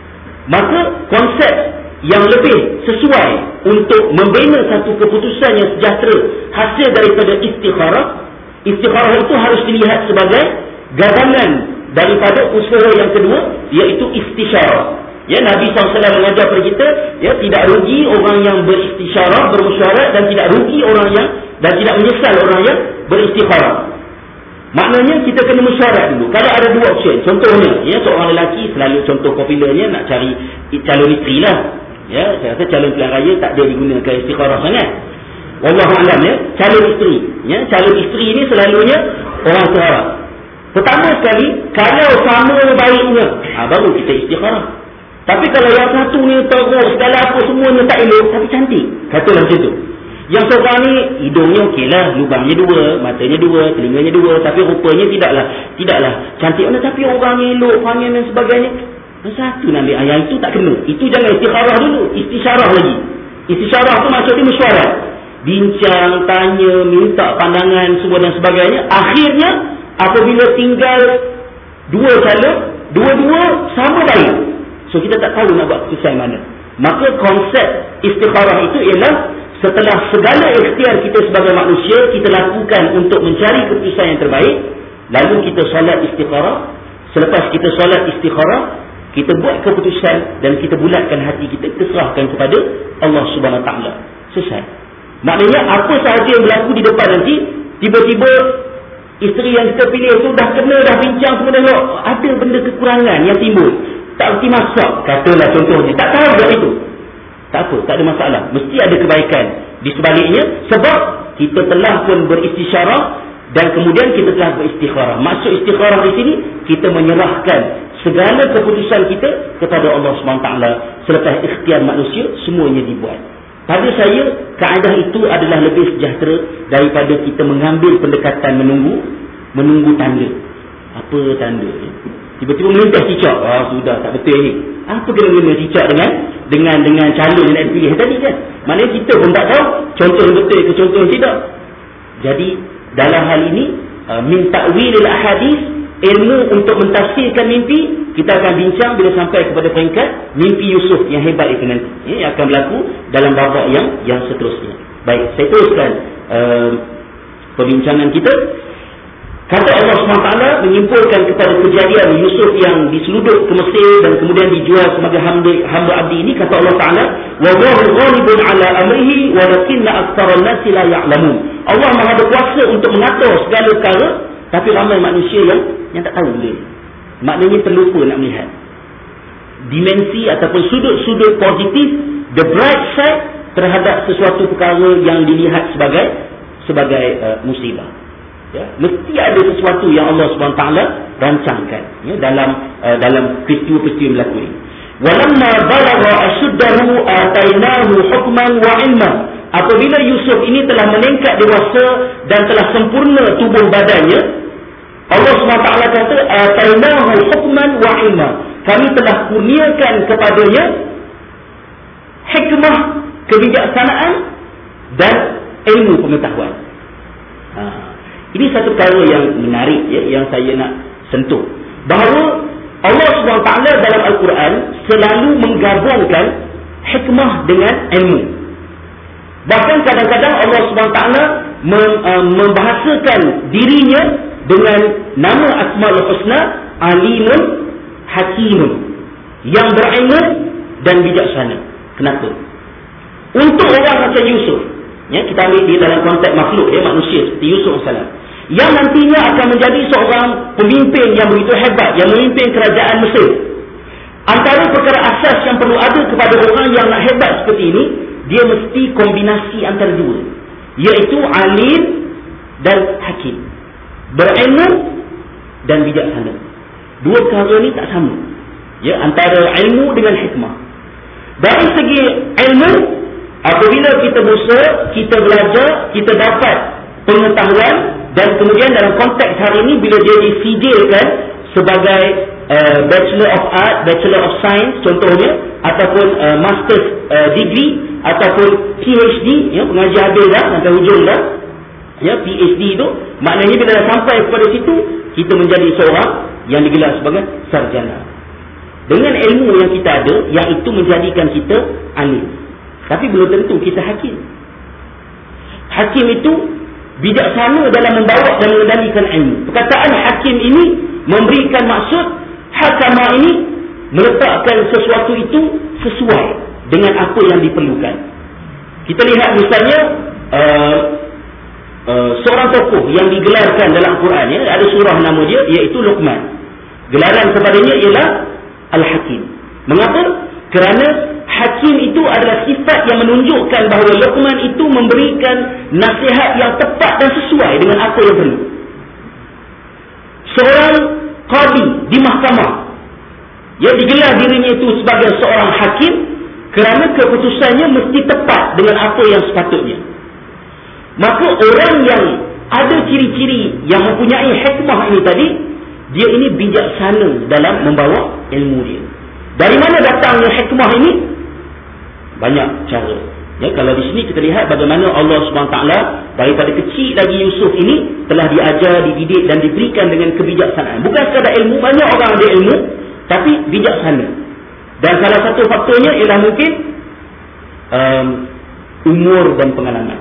Maka konsep yang lebih sesuai untuk membina satu keputusan yang sejahtera hasil daripada istikharah, istikharah itu harus dilihat sebagai gabungan daripada usaha yang kedua, iaitu istisyarah. Ya, Nabi sallallahu alaihi wasallam mengajar kepada kita, ya, tidak rugi orang yang beristisyarah, bermusyawarah, dan tidak rugi orang yang dan tidak menyesal orang yang beristikharah. Maknanya kita kena mesyuarat dulu. Kalau ada dua option, contohnya, ya, seorang lelaki selalu contoh popularnya nak cari calon isteri lah. Ya, saya rasa calon pilihan raya tak ada digunakan istikharah sangat. Wallahu a'lam, ya, calon isteri, ya, calon isteri ni selalunya orang Arab. Pertama sekali, kalau sama baiknya, ha, baru kita istikharah. Tapi kalau yang satu ni teruk, segala apa semuanya tak elok, tapi cantik, katalah macam tu. Yang seorang ni hidungnya okeylah, lubangnya dua, matanya dua, telinganya dua, tapi rupanya tidaklah tidaklah cantik mana, tapi orangnya elok, panggil dan sebagainya. Satu nak ambil ayat itu tak kena. Itu jangan istikharah dulu, istisyarah lagi. Istisyarah tu maksudnya mesyuarat, bincang, tanya, minta pandangan semua dan sebagainya. Akhirnya apabila tinggal dua calon, dua-dua sama baik, so kita tak tahu nak buat keputusan mana. Maka konsep istikharah itu ialah setelah segala ikhtiar kita sebagai manusia kita lakukan untuk mencari keputusan yang terbaik, lalu kita solat istikharah. Selepas kita solat istikharah, kita buat keputusan dan kita bulatkan hati kita, kita serahkan kepada Allah Subhanahu Wa Taala. Selesai. Maknanya apa sahaja yang berlaku di depan nanti, tiba-tiba isteri yang kita pilih tu dah kena, dah bincang semua dah, ada benda kekurangan yang timbul, tak erti masak, katalah contohnya, tak tahu buat itu, tak apa, tak ada masalah, mesti ada kebaikan di sebaliknya, sebab kita telah pun beristisyarah dan kemudian kita telah beristikharah. Maksud istikharah di sini, kita menyerahkan segala keputusan kita kepada Allah subhanahu wa taala. Selepas ikhtiar manusia, semuanya dibuat. Pada saya, kaedah itu adalah lebih sejahtera daripada kita mengambil pendekatan menunggu menunggu tanda. Apa tanda? Tiba-tiba melintas cicak. Ah, sudah tak betul ni. Apa kena-kena cicak dengan dengan dengan calon yang nak dipilih tadi kan? Maknanya kita pun tak tahu contoh yang betul ke contoh yang tidak. Jadi dalam hal ini, min ta'wilil ahadis, ilmu untuk mentafsirkan mimpi, kita akan bincang bila sampai kepada peringkat mimpi Yusuf yang hebat itu nanti, ya, yang akan berlaku dalam babak yang yang seterusnya. Baik, saya teruskan uh, perbincangan kita. Kata Allah subhanahu wa taala menyimpulkan kepada kejadian Yusuf yang diseluduk ke Mesir dan kemudian dijual sebagai hamba, hamba abdi ini. Kata Allah Taala, wallahu ghalibun ala amrihi walakinna aktsaran nasi la ya'lamun. Allah Maha berkuasa untuk mengatur segala perkara, tapi ramai manusia yang yang tak tahu dia. Maknanya terlupa nak melihat dimensi ataupun sudut-sudut positif, the bright side terhadap sesuatu perkara yang dilihat sebagai sebagai uh, musibah. Ya, mesti ada sesuatu yang Allah subhanahu wa taala rancangkan, ya, dalam uh, dalam peristiwa-peristiwa yang berlaku ini. Walamma balagha ashuddahu atainahu hukman wa ilma. Apabila Yusuf ini telah meningkat dewasa dan telah sempurna tubuh badannya, Allah subhanahu wa taala kata atainahu hukman wa ilma. Kami telah kurniakan kepadanya hikmah, kebijaksanaan dan ilmu pengetahuan. Ha, ini satu perkara yang menarik, ya, yang saya nak sentuh. Bahawa Allah subhanahu wa taala dalam Al-Quran selalu menggabungkan hikmah dengan ilmu. Bahkan kadang-kadang Allah subhanahu wa taala membahasakan dirinya dengan nama Asmaul Husna, Alimun Hakimun, yang berilmu dan bijaksana. Kenapa? Untuk orang macam Yusuf, ya, kita ambil di dalam konteks makhluk, ya, manusia seperti Yusuf alaihi salam, yang nantinya akan menjadi seorang pemimpin yang begitu hebat, yang memimpin kerajaan Mesir. Antara perkara asas yang perlu ada kepada orang yang nak hebat seperti ini, dia mesti kombinasi antara dua, iaitu alim dan hakim, berilmu dan bijaksana. Dua perkara ni tak sama, ya, antara ilmu dengan hikmah. Dari segi ilmu, apabila kita berusaha, kita belajar, kita dapat pengetahuan, dan kemudian dalam konteks hari ini bila dia disijilkan sebagai uh, Bachelor of Art, Bachelor of Science contohnya, ataupun uh, Master's uh, degree ataupun P H D, ya, pengajian habis dah sampai hujung dah, ya, P H D itu, maknanya bila dah sampai kepada situ, kita menjadi seorang yang digelar sebagai sarjana. Dengan ilmu yang kita ada, yang itu menjadikan kita alim. Tapi belum tentu kita hakim. Hakim itu bijaksana dalam membawa dan mengendalikan ilmu. Perkataan hakim ini memberikan maksud hakama ini meletakkan sesuatu itu sesuai dengan apa yang diperlukan. Kita lihat misalnya uh, uh, seorang tokoh yang digelarkan dalam Quran, ya, ada surah nama dia, iaitu Luqman. Gelaran kepadanya ialah Al-Hakim. Mengapa? Kerana hakim itu adalah sifat yang menunjukkan bahawa Luqman itu memberikan nasihat yang tepat dan sesuai dengan apa yang perlu. Seorang qadi di mahkamah, yang digelar dirinya itu sebagai seorang hakim kerana keputusannya mesti tepat dengan apa yang sepatutnya. Maka orang yang ada ciri-ciri yang mempunyai hikmah ini tadi, dia ini bijaksana dalam membawa ilmu dia. Dari mana datangnya hikmah ini? Banyak cara. Ya, kalau di sini kita lihat bagaimana Allah subhanahu wa taala daripada kecil lagi Yusuf ini telah diajar, dididik dan diberikan dengan kebijaksanaan. Bukan sekadar ilmu, banyak orang ada ilmu tapi bijaksana. Dan salah satu faktornya ialah mungkin um, umur dan pengalaman.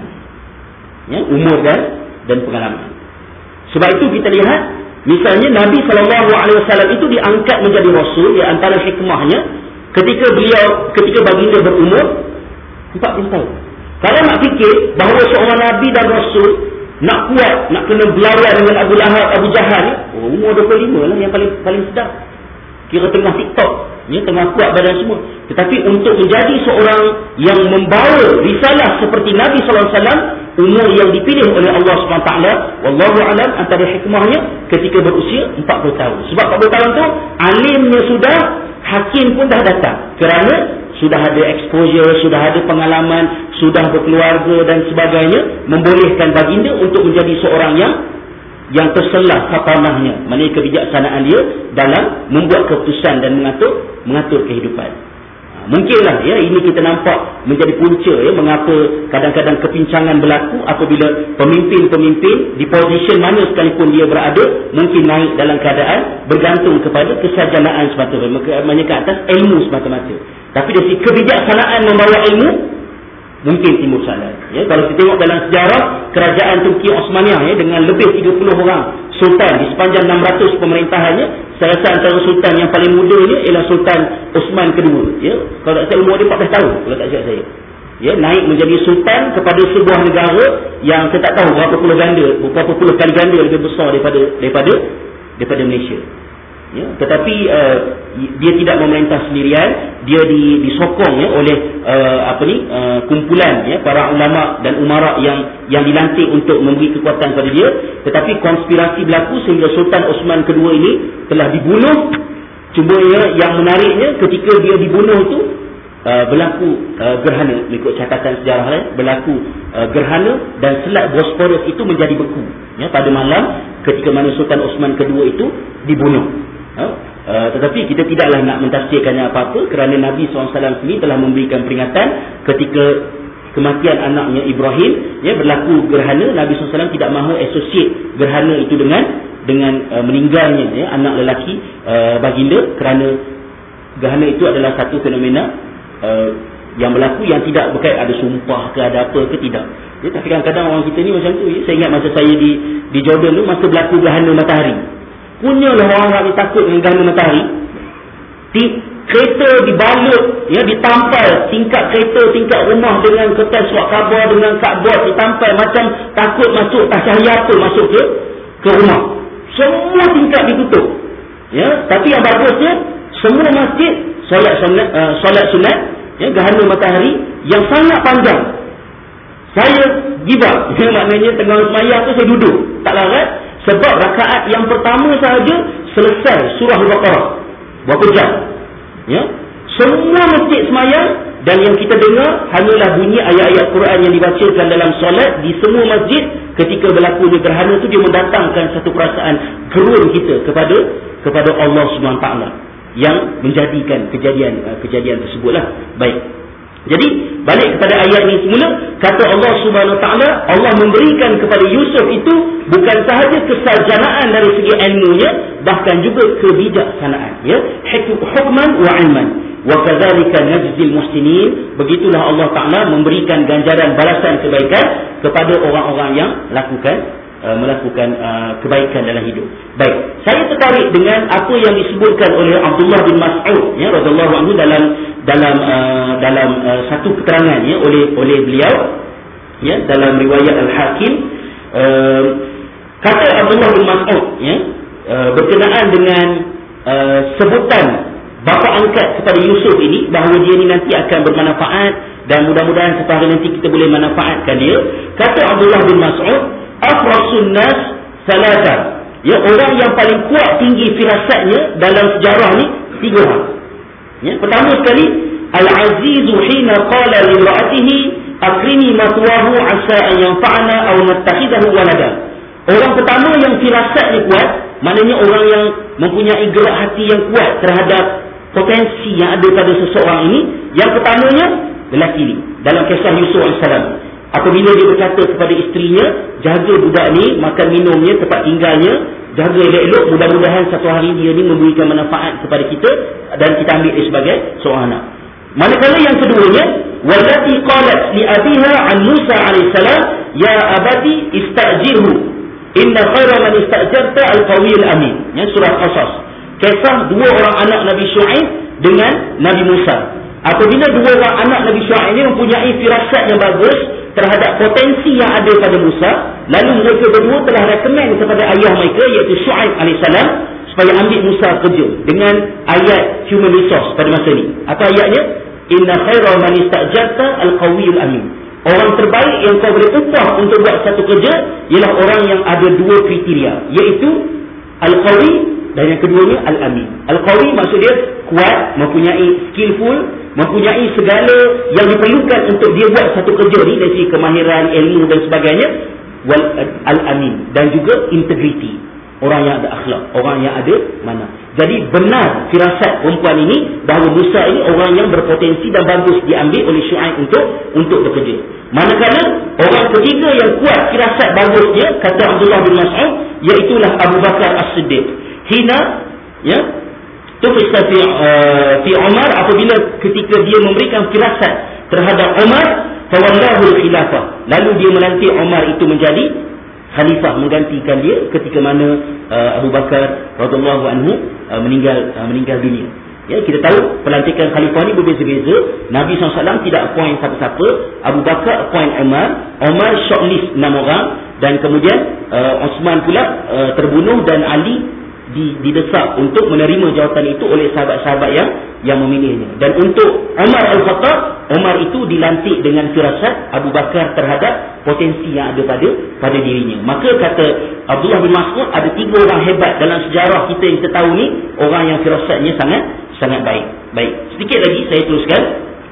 Ya, umur dan dan pengalaman. Sebab itu kita lihat misalnya Nabi sallallahu alaihi wasallam itu diangkat menjadi rasul, di antara hikmahnya ketika beliau ketika baginda berumur empat puluh tahun. Kalau nak fikir bahawa seorang nabi dan rasul nak kuat, nak kena berlawan dengan Abu Lahab, Abu Jahal, oh, umur dua puluh lima lah yang paling paling sedap. Kira tengah TikTok, ya, tengah kuat badan semua. Tetapi untuk menjadi seorang yang membawa risalah seperti Nabi sallallahu alaihi wasallam, umur yang dipilih oleh Allah subhanahu wa taala, wallahu alam, antara hikmahnya ketika berusia empat puluh tahun. Sebab empat puluh tahun tu alimnya sudah, hakim pun dah datang. Kerana sudah ada exposure, sudah ada pengalaman, sudah berkeluarga dan sebagainya, membolehkan baginda untuk menjadi seorang yang yang terselah khatamahnya, maknanya kebijaksanaan dia dalam membuat keputusan dan mengatur mengatur kehidupan. Ha, mungkinlah, ya, ini kita nampak menjadi punca, ya, mengapa kadang-kadang kepincangan berlaku apabila pemimpin-pemimpin di posisi mana sekalipun dia berada mungkin naik dalam keadaan bergantung kepada kesarjanaan semata-mata, maknanya ke atas ilmu semata-mata. Tapi dari kebijaksanaan membawa ilmu mungkin timbul salah. Ya, kalau kita tengok dalam sejarah kerajaan Turki Osmaniyah, ya, dengan lebih tiga puluh orang sultan di sepanjang enam ratus pemerintahannya, saya rasa antara sultan yang paling mudanya ialah Sultan Osman kedua. Ya, kalau tak salah umur dia empat belas tahun, kalau tak silap saya. Ya, naik menjadi sultan kepada sebuah negara yang saya tak tahu berapa puluh ganda, berapa puluh kali ganda lebih besar daripada daripada daripada Malaysia. Ya, tetapi uh, dia tidak memerintah sendirian, dia di, disokong, ya, oleh uh, apa ni uh, kumpulan, ya, para ulama dan umara yang yang dilantik untuk memberi kekuatan kepada dia. Tetapi konspirasi berlaku sehingga Sultan Osman kedua ini telah dibunuh. Cuma, ya, yang menariknya ketika dia dibunuh itu uh, berlaku uh, gerhana, mengikut catatan sejarah, ya, berlaku uh, gerhana dan selat Bosphorus itu menjadi beku, ya, pada malam ketika mana Sultan Osman kedua itu dibunuh. Ha? Uh, tetapi kita tidaklah nak mentafsirkannya apa-apa, kerana Nabi sallallahu alaihi wasallam sendiri telah memberikan peringatan ketika kematian anaknya Ibrahim, ya, berlaku gerhana. Nabi sallallahu alaihi wasallam tidak mahu associate gerhana itu dengan dengan uh, meninggalnya, ya, anak lelaki uh, baginda, kerana gerhana itu adalah satu fenomena uh, yang berlaku yang tidak berkait ada sumpah ke ada apa ke, tidak. Ya, tapi kadang-kadang orang kita ni macam tu, ya. Saya ingat masa saya di di Jordan tu, masa berlaku gerhana matahari, punyalah orang Arab takut dengan gerhana matahari. Di kereta dibalut, ya, ditampal tingkat kereta, tingkat rumah dengan kertas surat khabar, dengan kadbot ditampal, macam takut masuk, tak cahaya apa masuk ke ke rumah. Semua tingkat ditutup. Ya, tapi yang bagusnya semua masjid solat sunat, uh, solat sunat, ya, gerhana matahari yang sangat panjang. Saya gibah, ya, maknanya tengah sembahyang tu saya duduk, tak larat. Sebab rakaat yang pertama sahaja selesai surah Al-Baqarah. Berapa jam? Ya? Semua masjid semayang, dan yang kita dengar hanyalah bunyi ayat-ayat Quran yang dibacakan dalam solat di semua masjid. Ketika berlakunya gerhana itu, dia mendatangkan satu perasaan gerun kita kepada kepada Allah subhanahu wa taala yang menjadikan kejadian kejadian tersebutlah. Baik. Jadi balik kepada ayat ini semula, kata Allah Subhanahu Wa Taala, Allah memberikan kepada Yusuf itu bukan sahaja kesarjanaan dari segi ilmunya, bahkan juga kebijaksanaan, ya, hukman wa ilman. Wa kadzalika najzil muhsinin, begitulah Allah Taala memberikan ganjaran balasan kebaikan kepada orang-orang yang lakukan Uh, melakukan uh, kebaikan dalam hidup. Baik, saya tertarik dengan apa yang disebutkan oleh Abdullah bin Mas'ud, ya, radhiyallahu anhu dalam dalam uh, dalam uh, satu keterangan, ya, oleh oleh beliau, ya, dalam riwayat Al-Hakim. Uh, kata Abdullah bin Mas'ud, ya, uh, berkenaan dengan uh, sebutan bapa angkat kepada Yusuf ini, bahawa dia ni nanti akan bermanfaat dan mudah-mudahan satu hari nanti kita boleh manfaatkan dia. Kata Abdullah bin Mas'ud, afrasun nas salasa, ya, orang yang paling kuat tinggi firasatnya dalam sejarah ni tiga orang. Ya, pertama sekali, al-azizu hina qala li imra'atihi akrimi mathwahu asa an yanfa'ana aw nattakhidahu walada. Orang pertama yang firasatnya kuat, maknanya orang yang mempunyai gerak hati yang kuat terhadap potensi yang ada pada seseorang ini. Yang pertamanya lelaki ni dalam kisah Yusuf alaihi salam. Apabila dia berkata kepada isterinya, jaga budak ni, makan minumnya, tempat tinggalnya, jaga elok-elok, mudah-mudahan satu hari dia ni memberikan manfaat kepada kita dan kita ambil dia sebagai seorang anak. Manakala yang keduanya, wallati qalat li abiha an Musa alaihi salam, ya abati istajirhu inna khaira man istajarta al-qawiyul amin. Ya, surah Qasas. Kisah dua orang anak Nabi Syuaib dengan Nabi Musa. Apabila dua orang anak Nabi Syuaib ini mempunyai firasat yang bagus terhadap potensi yang ada pada Musa, lalu mereka berdua telah rekomen kepada ayah mereka, iaitu Syuaib alaihissalam, supaya ambil Musa kerja dengan ayat human resource pada masa ini. Apa ayatnya? Inna khaira man istajarta al-qawiyul amin. Orang terbaik yang kau boleh upah untuk buat satu kerja ialah orang yang ada dua kriteria, iaitu al-qawi dan yang keduanya al-amin. Al-qawi maksud dia kuat, mempunyai skillful, mempunyai segala yang diperlukan untuk dia buat satu kerja ni dari segi kemahiran, ilmu dan sebagainya. Wal al-amin, dan juga integriti, orang yang ada akhlak, orang yang ada mana. Jadi benar firasat perempuan ini bahawa Musa ini orang yang berpotensi dan bagus diambil oleh Syuaib untuk untuk bekerja. Manakala orang ketiga yang kuat firasat bagusnya, kata Abdullah bin Mas'ud, iaitulah Abu Bakar As-Siddiq. Hina, ya, tufisa fi uh, fi Umar, apabila ketika dia memberikan firasat terhadap Umar, fawallahu khilafah, lalu dia melantik Umar itu menjadi khalifah, menggantikan dia ketika mana uh, Abu Bakar radhiyallahu anhu uh, meninggal uh, meninggal dunia. Ya, kita tahu pelantikan khalifah ni berbeza-beza. Nabi sallallahu alaihi wasallam tidak appoint siapa-siapa. Abu Bakar appoint Umar. Umar shortlist enam orang, dan kemudian uh, Osman pula uh, terbunuh, dan Ali didesak untuk menerima jawatan itu oleh sahabat-sahabat yang yang memilihnya. Dan untuk Umar Al-Khattab, Umar itu dilantik dengan firasat Abu Bakar terhadap potensi yang ada pada pada dirinya. Maka kata Abdullah bin Mas'ud, ada tiga orang hebat dalam sejarah kita yang kita tahu ni, orang yang firasatnya sangat sangat baik. Baik, sedikit lagi saya teruskan.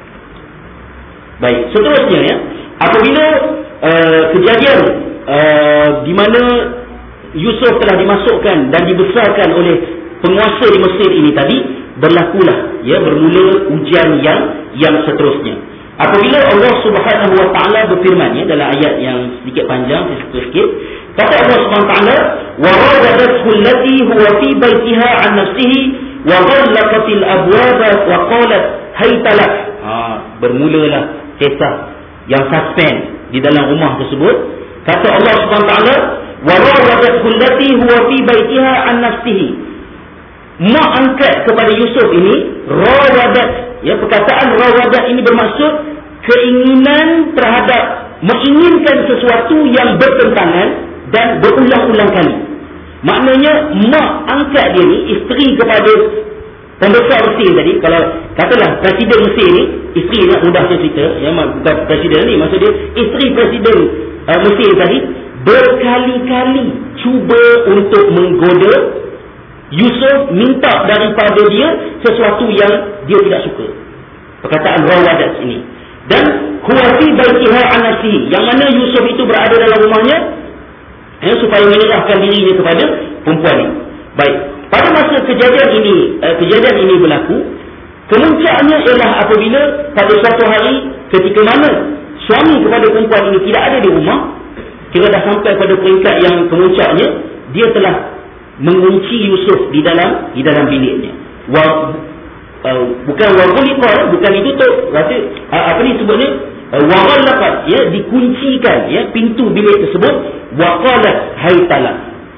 Baik, seterusnya, ya, apabila uh, kejadian uh, di mana Yusuf telah dimasukkan dan dibesarkan oleh penguasa di Mesir ini tadi, berlakulah, ya, bermula ujian yang yang seterusnya. Apabila Allah Subhanahu wa taala berfirman, ya, dalam ayat yang sedikit panjang, sikit-sikit, kata Allah Subhanahu wa taala, wa rawadathu allati huwa fi baitiha an nafsihi wa ghallaqatil abwaba wa qalat haytalak. Ha, bermulalah kisah yang suspense di dalam rumah tersebut. Kata Allah Subhanahu wa taala, wa rawadathu allati huwa fi baitiha an nafsihi. Mak angkat kepada Yusuf ini, rawadat, ya, perkataan rawadat ini bermaksud keinginan terhadap, menginginkan sesuatu yang bertentangan dan berulang-ulang kali. Maknanya mak angkat dia ni, isteri kepada pembesar Mesir tadi, kalau katalah presiden Mesir ni, isteri nak mudah saya cerita, ya, bukan presiden ni, maksud dia isteri presiden uh, Mesir tadi, berkali-kali cuba untuk menggoda Yusuf, minta daripada dia sesuatu yang dia tidak suka. Perkataan rawadat ini. Dan huwa fi baitiha an nafsihi, yang mana Yusuf itu berada dalam rumahnya, ya, supaya menyerahkan dirinya kepada perempuan ini. Baik, pada masa kejadian ini uh, kejadian ini berlaku, Kemuncaknya ialah apabila pada suatu hari ketika mana suami kepada perempuan ini tidak ada di rumah, kira dah sampai pada peringkat yang kemuncaknya, dia telah mengunci Yusuf di dalam di dalam biliknya. Wa, uh, bukan waghliqa, bukan ditutup, berarti uh, apa ni sebutnya? Uh, waghallaqat, ya, dikuncikan, ya, pintu bilik tersebut. Wa qalat haytala,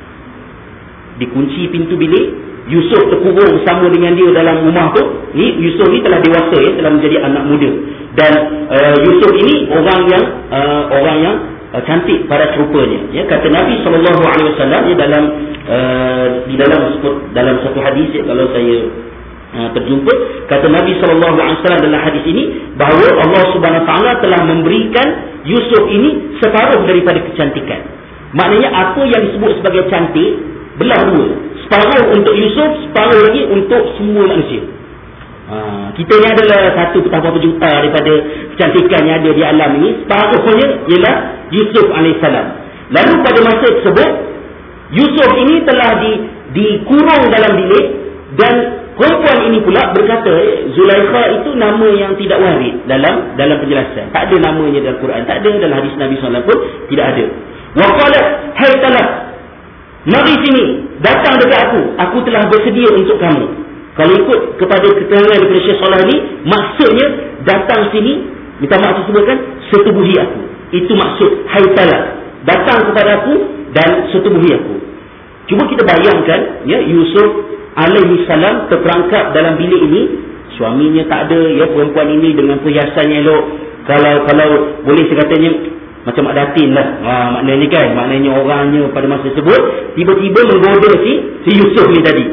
dikunci pintu bilik. Yusuf terkurung bersama dengan dia dalam rumah tu. Ni Yusuf ni telah dewasa, ya, telah menjadi anak muda. Dan uh, Yusuf ini orang yang uh, orang yang uh, cantik pada rupanya. Ya, kata Nabi sallallahu alaihi wasallam, ya, dalam uh, di dalam dalam satu hadis, ya, kalau saya uh, terjumpa, kata Nabi sallallahu alaihi wasallam dalam hadis ini bahawa Allah Subhanahu wa taala telah memberikan Yusuf ini separuh daripada kecantikan. Maknanya apa yang disebut sebagai cantik belah dua. Separuh untuk Yusuf, separuh lagi untuk semua manusia. Ha, kita ni adalah satu petang berapa juta daripada kecantikan yang ada di alam ini. Separuhnya ialah Yusuf alaihissalam. Lalu pada masa tersebut, Yusuf ini telah di, dikurung dalam bilik. Dan perempuan ini pula berkata, Zulaikha itu nama yang tidak warid dalam dalam penjelasan. Tak ada namanya dalam Quran, tak ada dalam hadis Nabi sallallahu alaihi wasallam pun, tidak ada. Wa qalat haytalak, mari sini, datang dekat aku, aku telah bersedia untuk kamu. Kalau ikut kepada keterangan daripada Syekh Saleh ni, maksudnya datang sini, minta maaf sebutkan, setubuhi aku. Itu maksud haytalak, datang kepada aku dan setubuhi aku. Cuba kita bayangkan, ya, Yusuf alaihi salam terperangkap dalam bilik ini, suaminya tak ada, ya, perempuan ini dengan perhiasannya elok. Kalau kalau boleh saya katanya macam Mak Datin lah, ha, maknanya kan, maknanya orangnya pada masa tersebut tiba-tiba menggoda si, si Yusuf ni tadi.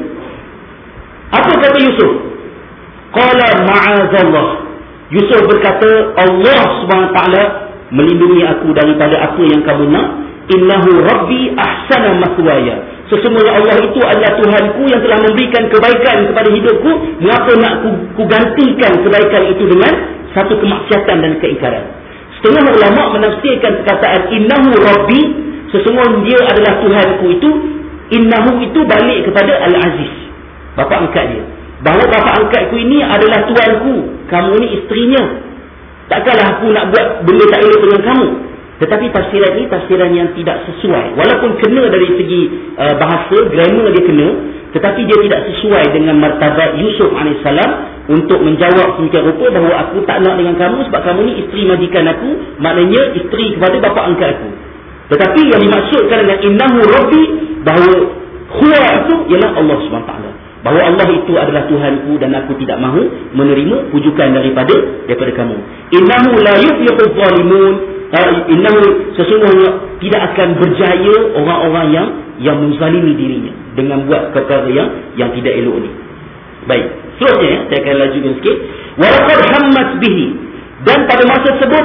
Apa kata Yusuf? Qala ma'azallah, Yusuf berkata, Allah subhanahu wa ta'ala melindungi aku daripada apa yang kamu nak. Innahu rabbi ahsana maswaya, sesungguhnya Allah itu adalah Tuhanku yang telah memberikan kebaikan kepada hidupku. Mengapa nak ku, ku gantikan kebaikan itu dengan satu kemaksiatan dan keingkaran? Setengah ulama menafsirkan perkataan innahu rabbi, sesungguhnya dia adalah Tuhanku itu. Innahu itu balik kepada Al-Aziz, bapa angkat dia. Bahawa bapa angkatku ini adalah Tuhanku, kamu ni isterinya. Takkanlah aku nak buat benda tak elok dengan kamu. Tetapi tafsiran ini tafsiran yang tidak sesuai. Walaupun kena dari segi uh, bahasa, grammar dia kena, tetapi dia tidak sesuai dengan martabat Yusuf alaihissalam untuk menjawab semikian rupa bahawa aku tak nak dengan kamu sebab kamu ni isteri majikan aku, maknanya isteri kepada bapa angkat aku. Tetapi yang dimaksudkan dengan innahu rabbi, bahawa huwa itu ialah Allah subhanahu wa taala. Bahawa Allah itu adalah Tuhanku dan aku tidak mahu menerima pujukan daripada daripada kamu. Innahu la yuflihu zalimun, innahu sesungguhnya tidak akan berjaya orang-orang yang yang menzalimi dirinya dengan buat perkara yang yang tidak elok ni. Baik, seterusnya, ya, saya akan lanjutkan sikit. Walaqad hammat bihi, dan pada masa tersebut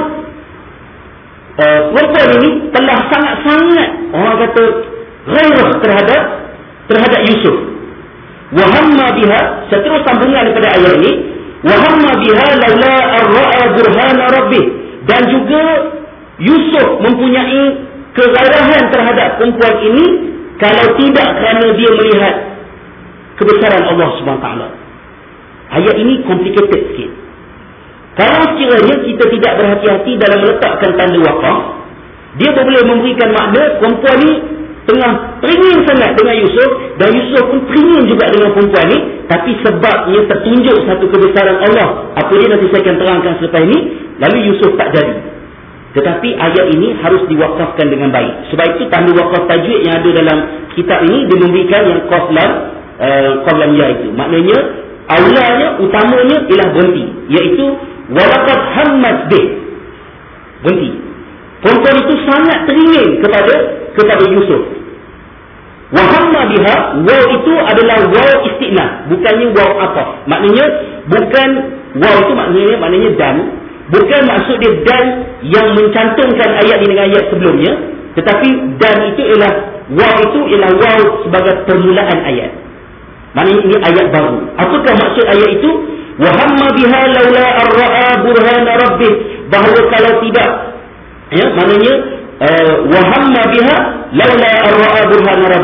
uh, perempuan ini telah sangat-sangat, orang kata, ghairah terhadap terhadap Yusuf. Wa hamma biha, seterus sambungan daripada ayat ini, wa hamma biha laula ar-ra'a burhana rabbih, dan juga Yusuf mempunyai kegairahan terhadap perempuan ini kalau tidak kerana dia melihat kebesaran Allah subhanahu wa taala. Ayat ini complicated sikit. Kalau sekiranya kita tidak berhati-hati dalam meletakkan tanda waqaf, dia boleh memberikan makna perempuan ni tengah teringin sangat dengan Yusuf, dan Yusuf pun teringin juga dengan perempuan ni, tapi sebabnya tertunjuk satu kebesaran Allah. Apa dia nanti saya akan terangkan selepas ini. Lalu Yusuf tak jadi. Tetapi ayat ini harus diwakafkan dengan baik. Sebab itu tanda wakaf tajwid yang ada dalam kitab ini, dia memberikan yang qaf lam uh, qaf lam ya itu. Maknanya aulanya, utamanya ialah berhenti, iaitu walaqad hammat bih, berhenti. Perempuan itu sangat teringin kepada kepada Yusuf. Wa hamma biha, waw itu adalah waw istinaf, bukannya waw apa. Maknanya bukan waw itu maknanya maknanya dan, bukan maksud dia dan yang mencantumkan ayat ini dengan ayat sebelumnya, tetapi dan itu ialah waw itu ialah waw sebagai permulaan ayat. Maknanya ini ayat baru. Apakah maksud ayat itu? Wa hamma biha laula ar-ra'a burhana rabbih, bahawa kalau tidak, ya, maknanya uh, wa hamma biha laula ar-ra'a burhana rabbih,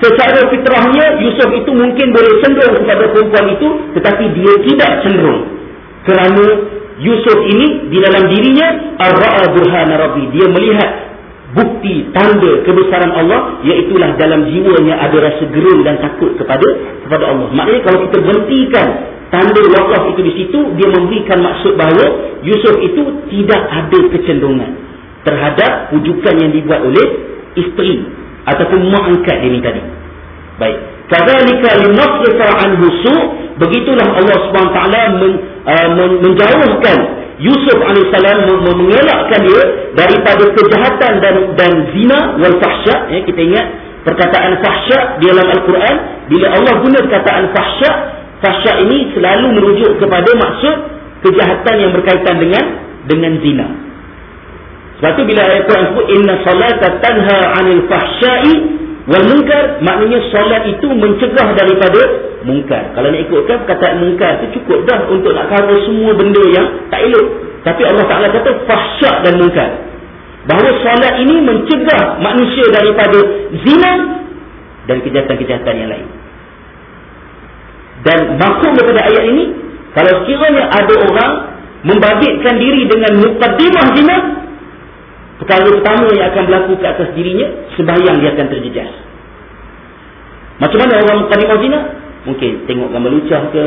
secara fitrahnya Yusuf itu mungkin boleh cenderung kepada perempuan itu, tetapi dia tidak cenderung. Kerana Yusuf ini di dalam dirinya ar-ra'a burhana rabbi, dia melihat bukti tanda kebesaran Allah, iaitulah dalam jiwanya ada rasa gerun dan takut kepada kepada Allah. Maknanya kalau kita berhentikan tanda wakaf itu di situ, dia memberikan maksud bahawa Yusuf itu tidak ada kecenderungan terhadap wujudan yang dibuat oleh isteri ataupun mak angkat dia ni tadi. Baik. Kadzalika linasrifa anhu su', begitulah Allah Subhanahu wa taala men, uh, men, menjauhkan Yusuf alaihissalam, mengelakkan dia daripada kejahatan dan dan zina wal fahsya. Ya, kita ingat perkataan fahsya di dalam Al-Quran, bila Allah guna perkataan fahsya, fahsya ini selalu merujuk kepada maksud kejahatan yang berkaitan dengan dengan zina. Sebab tu bila ayat Quran sebut inna salata tanha 'anil fahsya'i wal munkar, maknanya solat itu mencegah daripada mungkar. Kalau nak ikutkan perkataan mungkar itu cukup dah untuk nak cover semua benda yang tak elok. Tapi Allah Ta'ala kata fahsya' dan mungkar, bahawa solat ini mencegah manusia daripada zina dan kejahatan-kejahatan yang lain. Dan maksud daripada ayat ini, kalau sekiranya ada orang membabitkan diri dengan muqaddimah zina, perkara pertama yang akan berlaku ke atas dirinya, sembahyang dia akan terjejas. Macam mana orang muqaddimah zina? Mungkin tengok gambar lucah ke,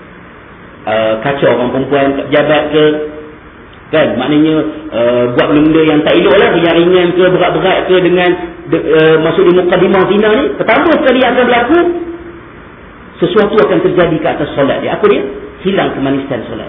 uh, kacau orang perempuan kat pejabat ke, kan? Maknanya uh, buat benda yang tak elok lah, yang ringan ke, berat-berat ke, dengan de, uh, masuk di muqaddimah zina ni. Pertama sekali yang akan berlaku, sesuatu akan terjadi ke atas solat dia. Apa dia? Hilang kemanisan solat.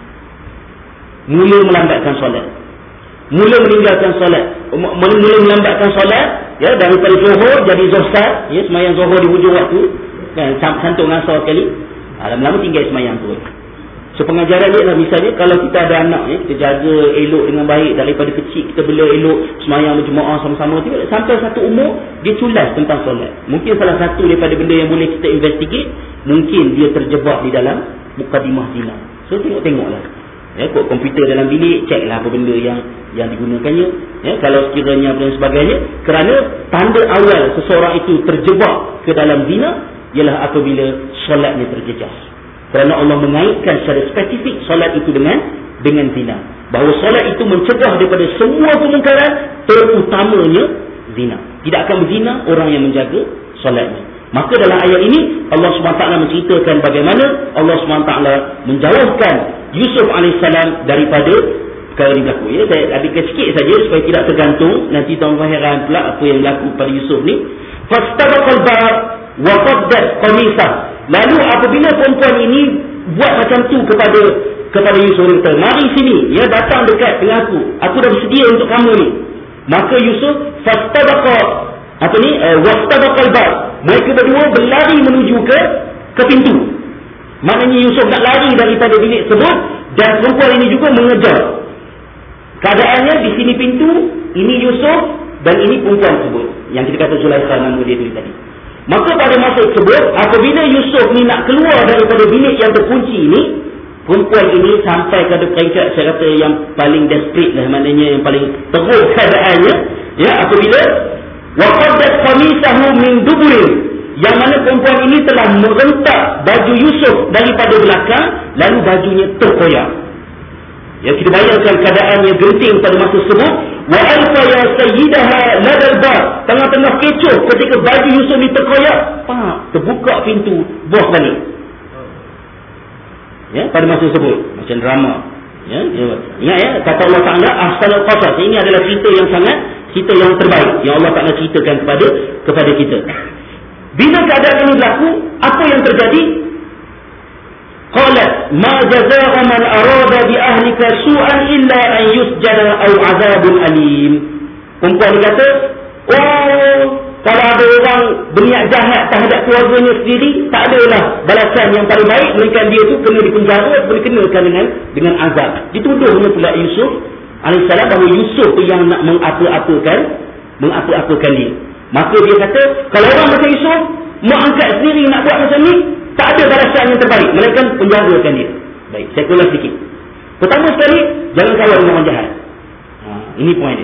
Mula melambatkan solat. Mula meninggalkan solat. Mula melambatkan solat, ya, daripada zuhur jadi zuhsat, ya, semayang zuhur di hujung waktu, kan, santuk ngasar sekali. Lama-lama tinggal semayang tu. So pengajaran dia lah, misalnya kalau kita ada anak, ya, kita jaga elok dengan baik daripada kecil, kita bela elok semayang berjemaah sama-sama, sampai satu umur dia culas tentang solat. Mungkin salah satu daripada benda yang boleh kita investigate, mungkin dia terjebak di dalam muqaddimah zina. So tengok-tengoklah, ya, kod komputer dalam bilik, ceklah apa benda yang yang digunakannya, ya, kalau sekiranya dan sebagainya. Kerana tanda awal seseorang itu terjebak ke dalam zina ialah apabila solatnya terjejas. Kerana Allah mengaitkan secara spesifik solat itu dengan dengan zina, bahawa solat itu mencegah daripada semua kemungkaran, terutamanya zina. Tidak akan berzina orang yang menjaga solatnya. Maka dalam ayat ini Allah subhanahu wa taala menceritakan bagaimana Allah subhanahu wa taala menjauhkan Yusuf alaihissalam daripada perkara ini berlaku. Ya, saya habiskan sikit saja supaya tidak tergantung nanti tuan-tuan heran pula apa yang berlaku pada Yusuf ni. Fastabaqal bab wa qaddat qamisah. Lalu apabila perempuan ini buat macam tu kepada kepada Yusuf, kata, mari sini, ya, datang dekat dengan aku, aku dah bersedia untuk kamu ni. Maka Yusuf fastabaqa, apa ni, uh, wastabaqal bab, mereka berdua berlari menuju ke ke pintu. Maknanya Yusuf nak lari daripada bilik tersebut, dan perempuan ini juga mengejar. Keadaannya di sini pintu, ini Yusuf, dan ini perempuan tersebut yang kita kata Zulaikha nama dia tu tadi. Maka pada masa tersebut, apabila Yusuf ni nak keluar daripada bilik yang terkunci ini, perempuan ini sampai pada peringkat, saya kata, yang paling desperate lah, maknanya yang paling teruk keadaannya, ya, apabila waqaddat qamisahu min duburin, yang mana perempuan ini telah merentak baju Yusuf daripada belakang, lalu bajunya terkoyak. Ya, kita bayangkan keadaannya genting pada masa tersebut. Wa alfa ya sayyidaha ladal bab, tengah-tengah kecoh ketika baju Yusuf ni terkoyak, pak, terbuka pintu, bos balik. Ya, pada masa tersebut macam drama. Ya, ya. Ingat, ya, kata Allah Taala ahsanul qasas, ini adalah cerita yang sangat, cerita yang terbaik yang Allah Taala ceritakan kepada kepada kita. Bila keadaan ini berlaku, apa yang terjadi? Qalat ma jazaa'u man arada bi ahlika su'an illa an yusjana aw 'adzabun alim. Perempuan kata, oh, kalau ada orang berniat jahat terhadap keluarganya sendiri, tak adalah balasan yang paling baik melainkan dia tu kena dipenjara, boleh kenakan dengan dengan azab. Dituduhnya pula Yusuf alaihissalam bahawa Yusuf tu yang nak mengapa-apakan mengapa-apakan dia. Maka dia kata, kalau orang macam Yusuf mak angkat sendiri nak buat macam ni, tak ada balasan yang terbaik melainkan penjarakan dia. Baik, saya ulang sikit. Pertama sekali, jangan kawan dengan orang jahat. Ha, ini poin dia.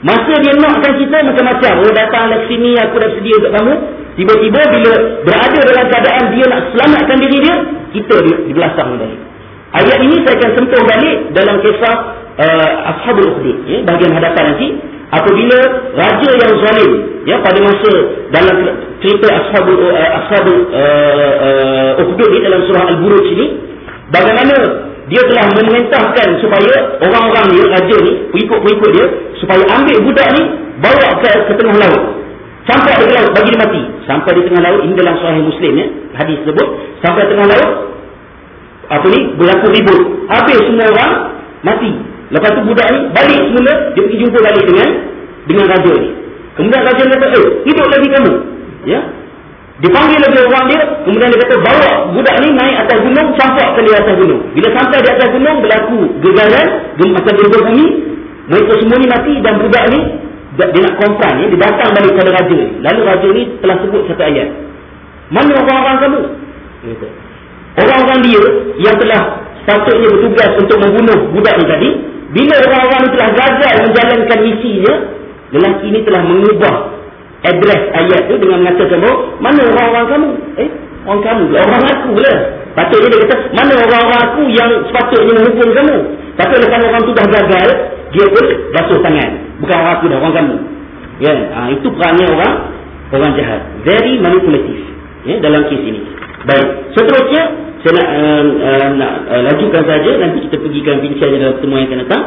Masa dia nakkan kita macam-macam. Oh, datanglah ke sini, aku dah sedia untuk kamu. Tiba-tiba bila berada dalam keadaan dia nak selamatkan diri dia, kita di, di belakang balik. Ayat ini saya akan sentuh balik dalam kisah uh, Ashabul Ukhdud, ya, bahagian hadapan nanti. Apabila raja yang zalim, ya, pada masa dalam cerita Ashabul uh, Ashabul uh, uh, Ukhdud ni dalam surah Al-Buruj ini, bagaimana dia telah memerintahkan supaya orang-orang dia, raja ni, pengikut-pengikut dia, supaya ambil budak ni, bawa ke, ke tengah laut. Sampai di laut, bagi dia mati. Sampai di tengah laut, ini dalam Sahih Muslim, ya, hadis tersebut. Sampai tengah laut, apa ni, berlaku ribut. Habis semua orang mati. Lepas tu budak ni balik semula, dia pergi jumpa balik dengan dengan raja ni. Kemudian raja ni kata, eh, hidup lagi kamu. Ya. Dipanggil lagi orang dia, kemudian dia kata, bawa budak ni naik atas gunung, campakkan di atas gunung. Bila sampai di atas gunung, berlaku gegaran, macam gempa bumi, mereka semua ni mati, dan budak ni dia nak konfront, ya, dia datang balik kepada raja ni. Lalu raja ni telah sebut satu ayat. Mana orang-orang kamu? Gitu. Orang-orang dia yang telah sepatutnya bertugas untuk membunuh budak ni tadi, bila orang-orang ni telah gagal menjalankan misinya, lelaki ni telah mengubah address ayat tu dengan mengatakan bahawa, mana orang-orang kamu? Eh, orang kamu, orang aku lah. Patutnya dia kata, mana orang-orang aku yang sepatutnya menghukum kamu? Tapi kalau orang tu dah gagal, dia pun basuh tangan. Bukan orang aku dah, orang kamu. Ya, ha, itu perannya orang orang jahat. Very manipulative, ya, dalam kes ini. Baik, seterusnya saya nak, uh, uh, nak uh, lajukan saja, nanti kita pergikan bincangnya dalam pertemuan yang akan datang.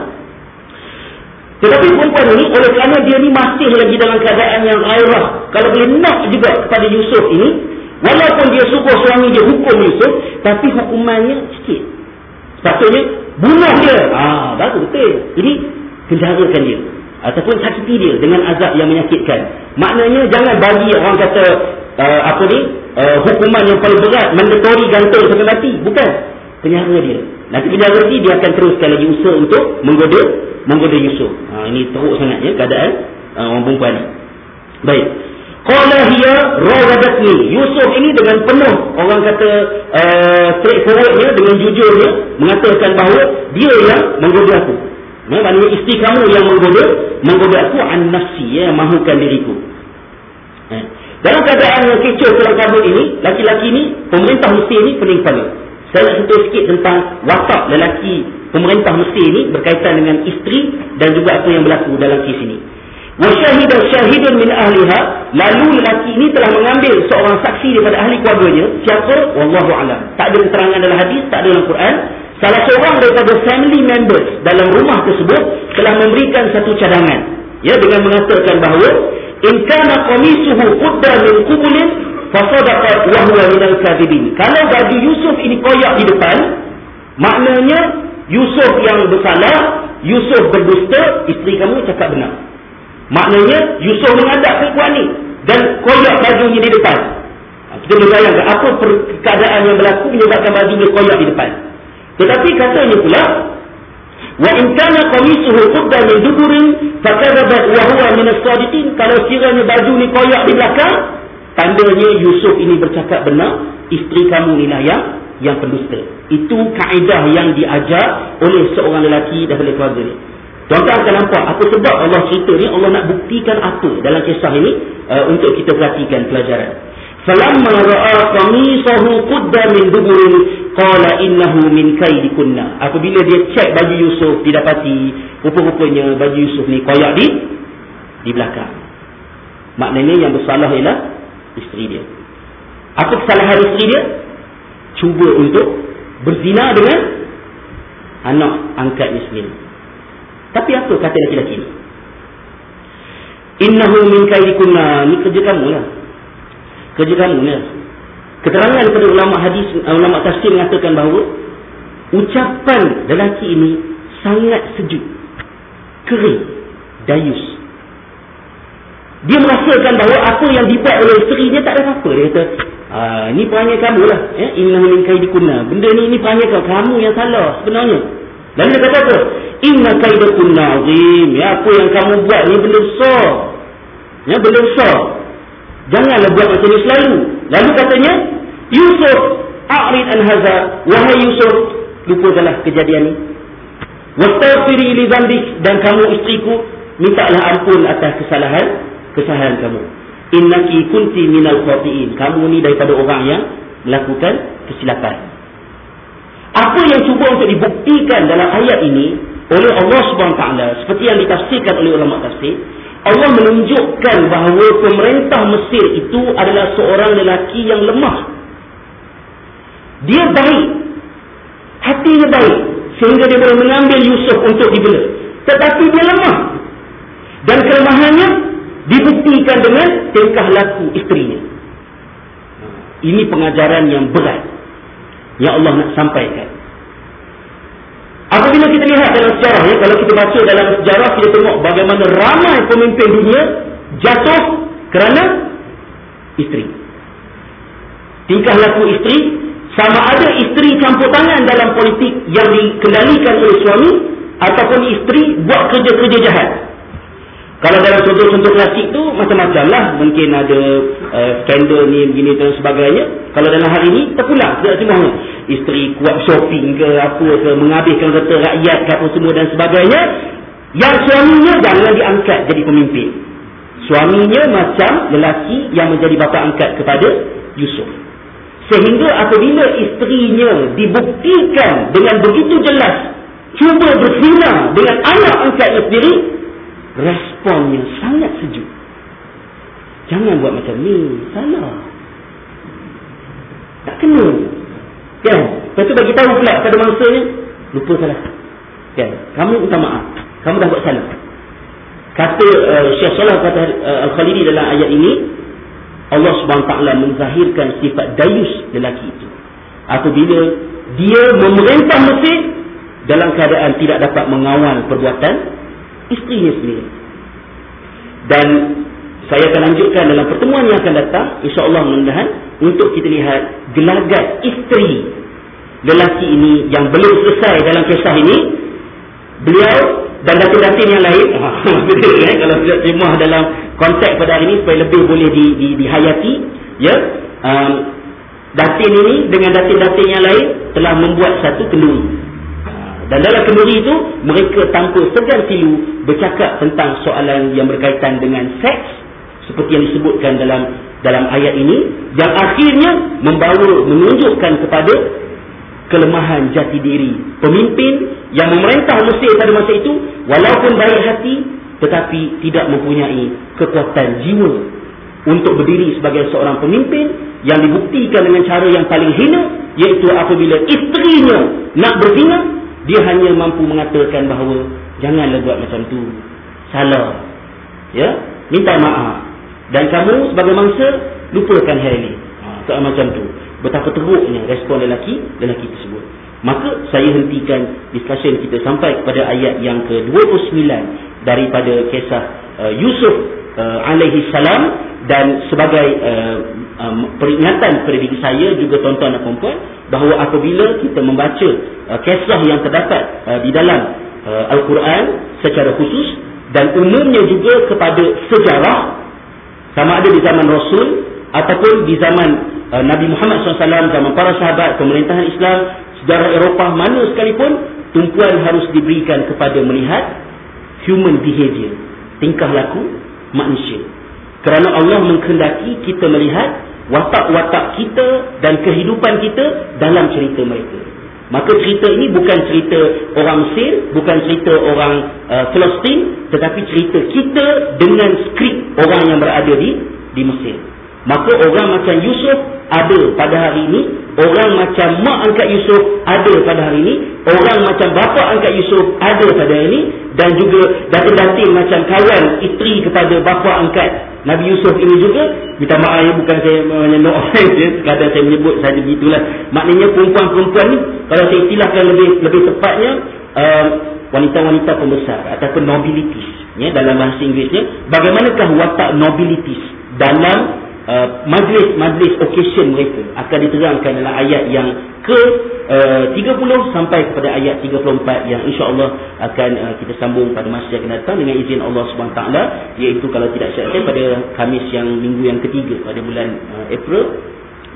Tetapi perempuan ini, oleh kerana dia ni masih lagi dalam keadaan yang ghairah, kalau boleh nak juga kepada Yusuf ini, walaupun dia suruh suami dia hukum Yusuf, tapi hukumannya sikit. Sepatutnya bunuh dia. Ah, baru betul. Ini penjarakan dia ataupun sakiti dia dengan azab yang menyakitkan. Maknanya jangan bagi orang kata uh, apa ni uh, hukuman yang paling berat, mandatory gantung sampai mati. Bukan. Penjara dia. Nanti penjara ni dia akan teruskan lagi usaha untuk menggoda menggoda Yusuf. Ha, ini teruk sangatnya keadaan uh, orang perempuan ni. Baik. Qala hiya rawadatni. Yusuf ini dengan penuh orang kata uh, straightforwardnya, dengan jujurnya mengatakan bahawa dia yang menggoda aku. Ya, maknanya isteri kamu yang menggoda menggoda aku an nafsi, ya, mahukan diriku. Ha. Dalam keadaan yang kecoh dalam kabut ini, laki-laki ini, pemerintah Mesir ini pening kepala. Saya nak sentuh sikit tentang watak lelaki pemerintah Mesir ini berkaitan dengan isteri dan juga apa yang berlaku dalam kes ini. Wa syahida syahidun min ahliha, lalu lelaki ini telah mengambil seorang saksi daripada ahli keluarganya. Siapa? Wallahu a'lam. Tak ada keterangan dalam hadis, tak ada dalam Quran. Salah seorang daripada family members dalam rumah tersebut telah memberikan satu cadangan, ya, dengan mengatakan bahawa in kana qamisuhu qudda min qubulin fa sadaqat wa huwa minal kadhibin. Kalau baju Yusuf ini koyak di depan, maknanya Yusuf yang bersalah, Yusuf berdusta, isteri kamu cakap benar. Maknanya Yusuf mengadap perempuan ni dan koyak bajunya di depan. Kita boleh bayangkan apa keadaan yang berlaku menyebabkan bajunya koyak di depan. Tetapi katanya pula, wa in kana qamisuhu qudda min duburin fakadzabat wa huwa min as-sadiqin. Kalau sekiranya baju ni koyak di belakang, tandanya Yusuf ini bercakap benar, isteri kamu inilah yang yang pendusta. Itu kaedah yang diajar oleh seorang lelaki daripada keluarga ni. Tuan-tuan akan nampak apa sebab Allah cerita ni, Allah nak buktikan apa dalam kisah ini uh, untuk kita perhatikan pelajaran. Falamma ra'a qamisahu qudda min duburin qala innahu min kaidikunna. Apabila dia cek baju Yusuf, didapati rupa-rupanya baju Yusuf ni koyak di di belakang. Maknanya yang bersalah ialah isteri dia. Apa kesalahan isteri dia? Cuba untuk berzina dengan anak angkatnya sendiri. Tapi apa kata lelaki-lelaki ni? Innahu min kaidikunna. Ni kerja kamu lah. Kerja kamu lah. Keterangan daripada ulama hadis, ulama tafsir mengatakan bahawa ucapan lelaki ini sangat sejuk, kering, dayus. Dia merasakan bahawa apa yang dibuat oleh isterinya tak ada apa-apa. Dia kata, ah, ni perangai kamu lah, ya? Innahu min kaidikunna. Benda ni, ni perangai kamu. Kamu yang salah sebenarnya. Lalu dia kata apa? Inna kaidakunna azim. Ya, apa yang kamu buat ni benda besar. Ya, benda besar. Janganlah buat macam ni selalu. Lalu katanya, Yusuf, a'rid an hadza. Wahai Yusuf, lupakanlah kejadian ni. Wastaghfiri li dhanbik, dan kamu isteriku, mintalah ampun atas kesalahan kesalahan kamu. Innaki kunti minal khati'in. Kamu ni daripada orang yang melakukan kesilapan. Apa yang cuba untuk dibuktikan dalam ayat ini oleh Allah Subhanahu Wa Taala, seperti yang ditafsirkan oleh ulama tafsir, Allah menunjukkan bahawa pemerintah Mesir itu adalah seorang lelaki yang lemah. Dia baik, hatinya baik, sehingga dia boleh mengambil Yusuf untuk dibela. Tetapi dia lemah, dan kelemahannya dibuktikan dengan tingkah laku isterinya. Ini pengajaran yang berat yang Allah nak sampaikan. Apabila kita lihat dalam sejarah, ya, kalau kita baca dalam sejarah, kita tengok bagaimana ramai pemimpin dunia jatuh kerana isteri. Tingkah laku isteri, sama ada isteri campur tangan dalam politik yang dikendalikan oleh suami, ataupun isteri buat kerja-kerja jahat. Kalau dalam contoh-contoh klasik tu macam-macam lah. Mungkin ada uh, skandal ni, begini dan sebagainya. Kalau dalam hari ni terpulang tidak semuanya. Isteri kuat shopping ke apa ke, menghabiskan harta rakyat ke apa semua dan sebagainya. Yang suaminya jangan diangkat jadi pemimpin. Suaminya macam lelaki yang menjadi bapa angkat kepada Yusuf. Sehingga apabila isterinya dibuktikan dengan begitu jelas cuba berzina dengan anak angkatnya sendiri, responnya sangat sejuk. Jangan buat macam ni, salah, tak kena, kan? Lepas tu bagi tahu pula pada mangsanya, lupa salah, kan? Kamu minta maaf, kamu dah buat salah. Kata uh, Syekh Salah kata uh, Al-Khalili dalam ayat ini, Allah Subhanahu Wa Taala menzahirkan sifat dayus lelaki itu apabila dia memerintah Mesir dalam keadaan tidak dapat mengawal perbuatan isterinya sendiri. Dan saya akan lanjutkan dalam pertemuan yang akan datang, insya-Allah mudah-mudahan, untuk kita lihat gelagat isteri lelaki ini yang belum selesai dalam kisah ini. Beliau dan datin-datin yang lain, eh, kalau tidak terima dalam konteks pada hari ini supaya lebih boleh di, di, dihayati, ya, um, datin ini dengan datin-datin yang lain telah membuat satu kenduri. Dan dalam kenduri itu, mereka tanpa segan silu bercakap tentang soalan yang berkaitan dengan seks, seperti yang disebutkan dalam dalam ayat ini, yang akhirnya membawa, menunjukkan kepada kelemahan jati diri pemimpin yang memerintah Mesir pada masa itu, walaupun baik hati, tetapi tidak mempunyai kekuatan jiwa untuk berdiri sebagai seorang pemimpin, yang dibuktikan dengan cara yang paling hina, iaitu apabila isterinya nak berzina, dia hanya mampu mengatakan bahawa janganlah buat macam tu, salah, ya, minta maaf, dan kamu sebagai mangsa lupakan hal ini. Ha, soal macam tu. Betapa teruknya respon lelaki lelaki tersebut. Maka saya hentikan discussion kita sampai kepada ayat yang ke dua puluh sembilan daripada kisah uh, Yusuf uh, alaihi salam, dan sebagai uh, um, peringatan kepada diri saya juga tuan-tuan dan puan-puan, bahawa apabila kita membaca uh, kisah yang terdapat uh, di dalam uh, Al-Quran secara khusus, dan umumnya juga kepada sejarah, sama ada di zaman Rasul ataupun di zaman uh, Nabi Muhammad sallallahu alaihi wasallam, zaman para sahabat, pemerintahan Islam, sejarah Eropah, mana sekalipun, tumpuan harus diberikan kepada melihat human behavior, tingkah laku manusia. Kerana Allah menghendaki kita melihat watak-watak kita dan kehidupan kita dalam cerita mereka. Maka cerita ini bukan cerita orang Mesir, bukan cerita orang uh, Palestin, tetapi cerita kita dengan skrip orang yang berada di di Mesir. Maka orang macam Yusuf ada pada hari ini, orang macam mak angkat Yusuf ada pada hari ini, orang macam bapa angkat Yusuf ada pada hari ini, dan juga datin-datin macam kawan isteri kepada bapa angkat Nabi Yusuf ini juga. Minta maaf ya, bukan saya no offense ya, sekadar saya menyebut saja begitulah. Maknanya perempuan-perempuan ni, kalau saya istilahkan lebih lebih tepatnya, uh, wanita-wanita pembesar ataupun nobilities ya, dalam bahasa Inggerisnya. Bagaimanakah watak nobilities dalam Uh, majlis-majlis occasion mereka akan diterangkan dalam ayat yang ke uh, tiga puluh sampai kepada ayat tiga puluh empat, yang insya-Allah akan uh, kita sambung pada masa yang akan datang dengan izin Allah Subhanahu taala, iaitu kalau tidak silap saya pada Khamis yang minggu yang ketiga pada bulan uh, April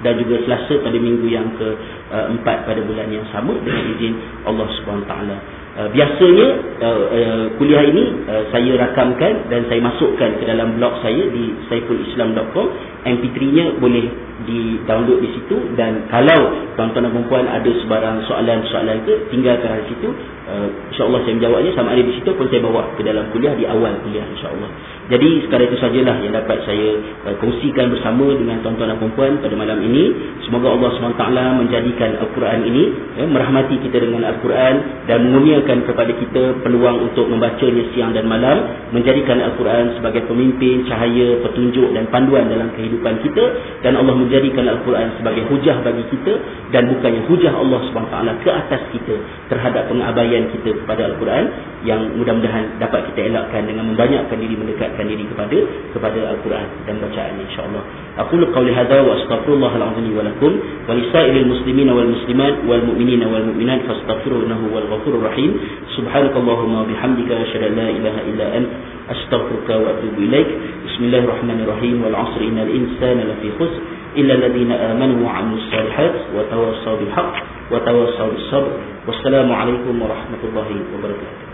dan juga Selasa pada minggu yang keempat pada bulan yang sama dengan izin Allah Subhanahu Wa Taala. Uh, biasanya uh, uh, kuliah ini uh, saya rakamkan dan saya masukkan ke dalam blog saya di saiful islam dot com. M P three nya boleh di-download di situ, dan kalau tuan-tuan dan puan ada sebarang soalan-soalan ke, tinggalkan di situ. Uh, InsyaAllah saya menjawabnya, sama ada di situ pun saya bawa ke dalam kuliah di awal kuliah insyaAllah. Jadi sekadar itu sajalah yang dapat saya uh, kongsikan bersama dengan tuan-tuan dan puan pada malam ini. Semoga Allah subhanahu wa taala menjadikan Al-Quran ini, ya, merahmati kita dengan Al-Quran dan mengurniakan kepada kita peluang untuk membacanya siang dan malam, menjadikan Al-Quran sebagai pemimpin, cahaya, petunjuk dan panduan dalam kehidupan kita, dan Allah menjadikan Al-Quran sebagai hujah bagi kita dan bukannya hujah Allah subhanahu wa taala ke atas kita terhadap pengabaian kita kepada Al-Quran, yang mudah-mudahan dapat kita elakkan dengan membanyakkan diri, mendekatkan diri kepada kepada Al-Quran dan bacaan insya-Allah. Aqulu qawli hadza wa astaghfirullahal azim wa lakum wa lisairil muslimin wal muslimat wal mu'minina wal mu'minat fastaghfiruhu innahu wal ghafurur rahim. Subhanakallahumma bihamdika asyhadu an la ilaha illa anta astaghfiruka wa atubu ilaik. Bismillahirrahmanirrahim. Wal 'asri innal insana lafi khusr illa alladhina amanu wa 'amilus salihat wa tawassaw bil haqq wa tawassaw bis sabr. Wassalamu alaikum warahmatullahi wabarakatuh.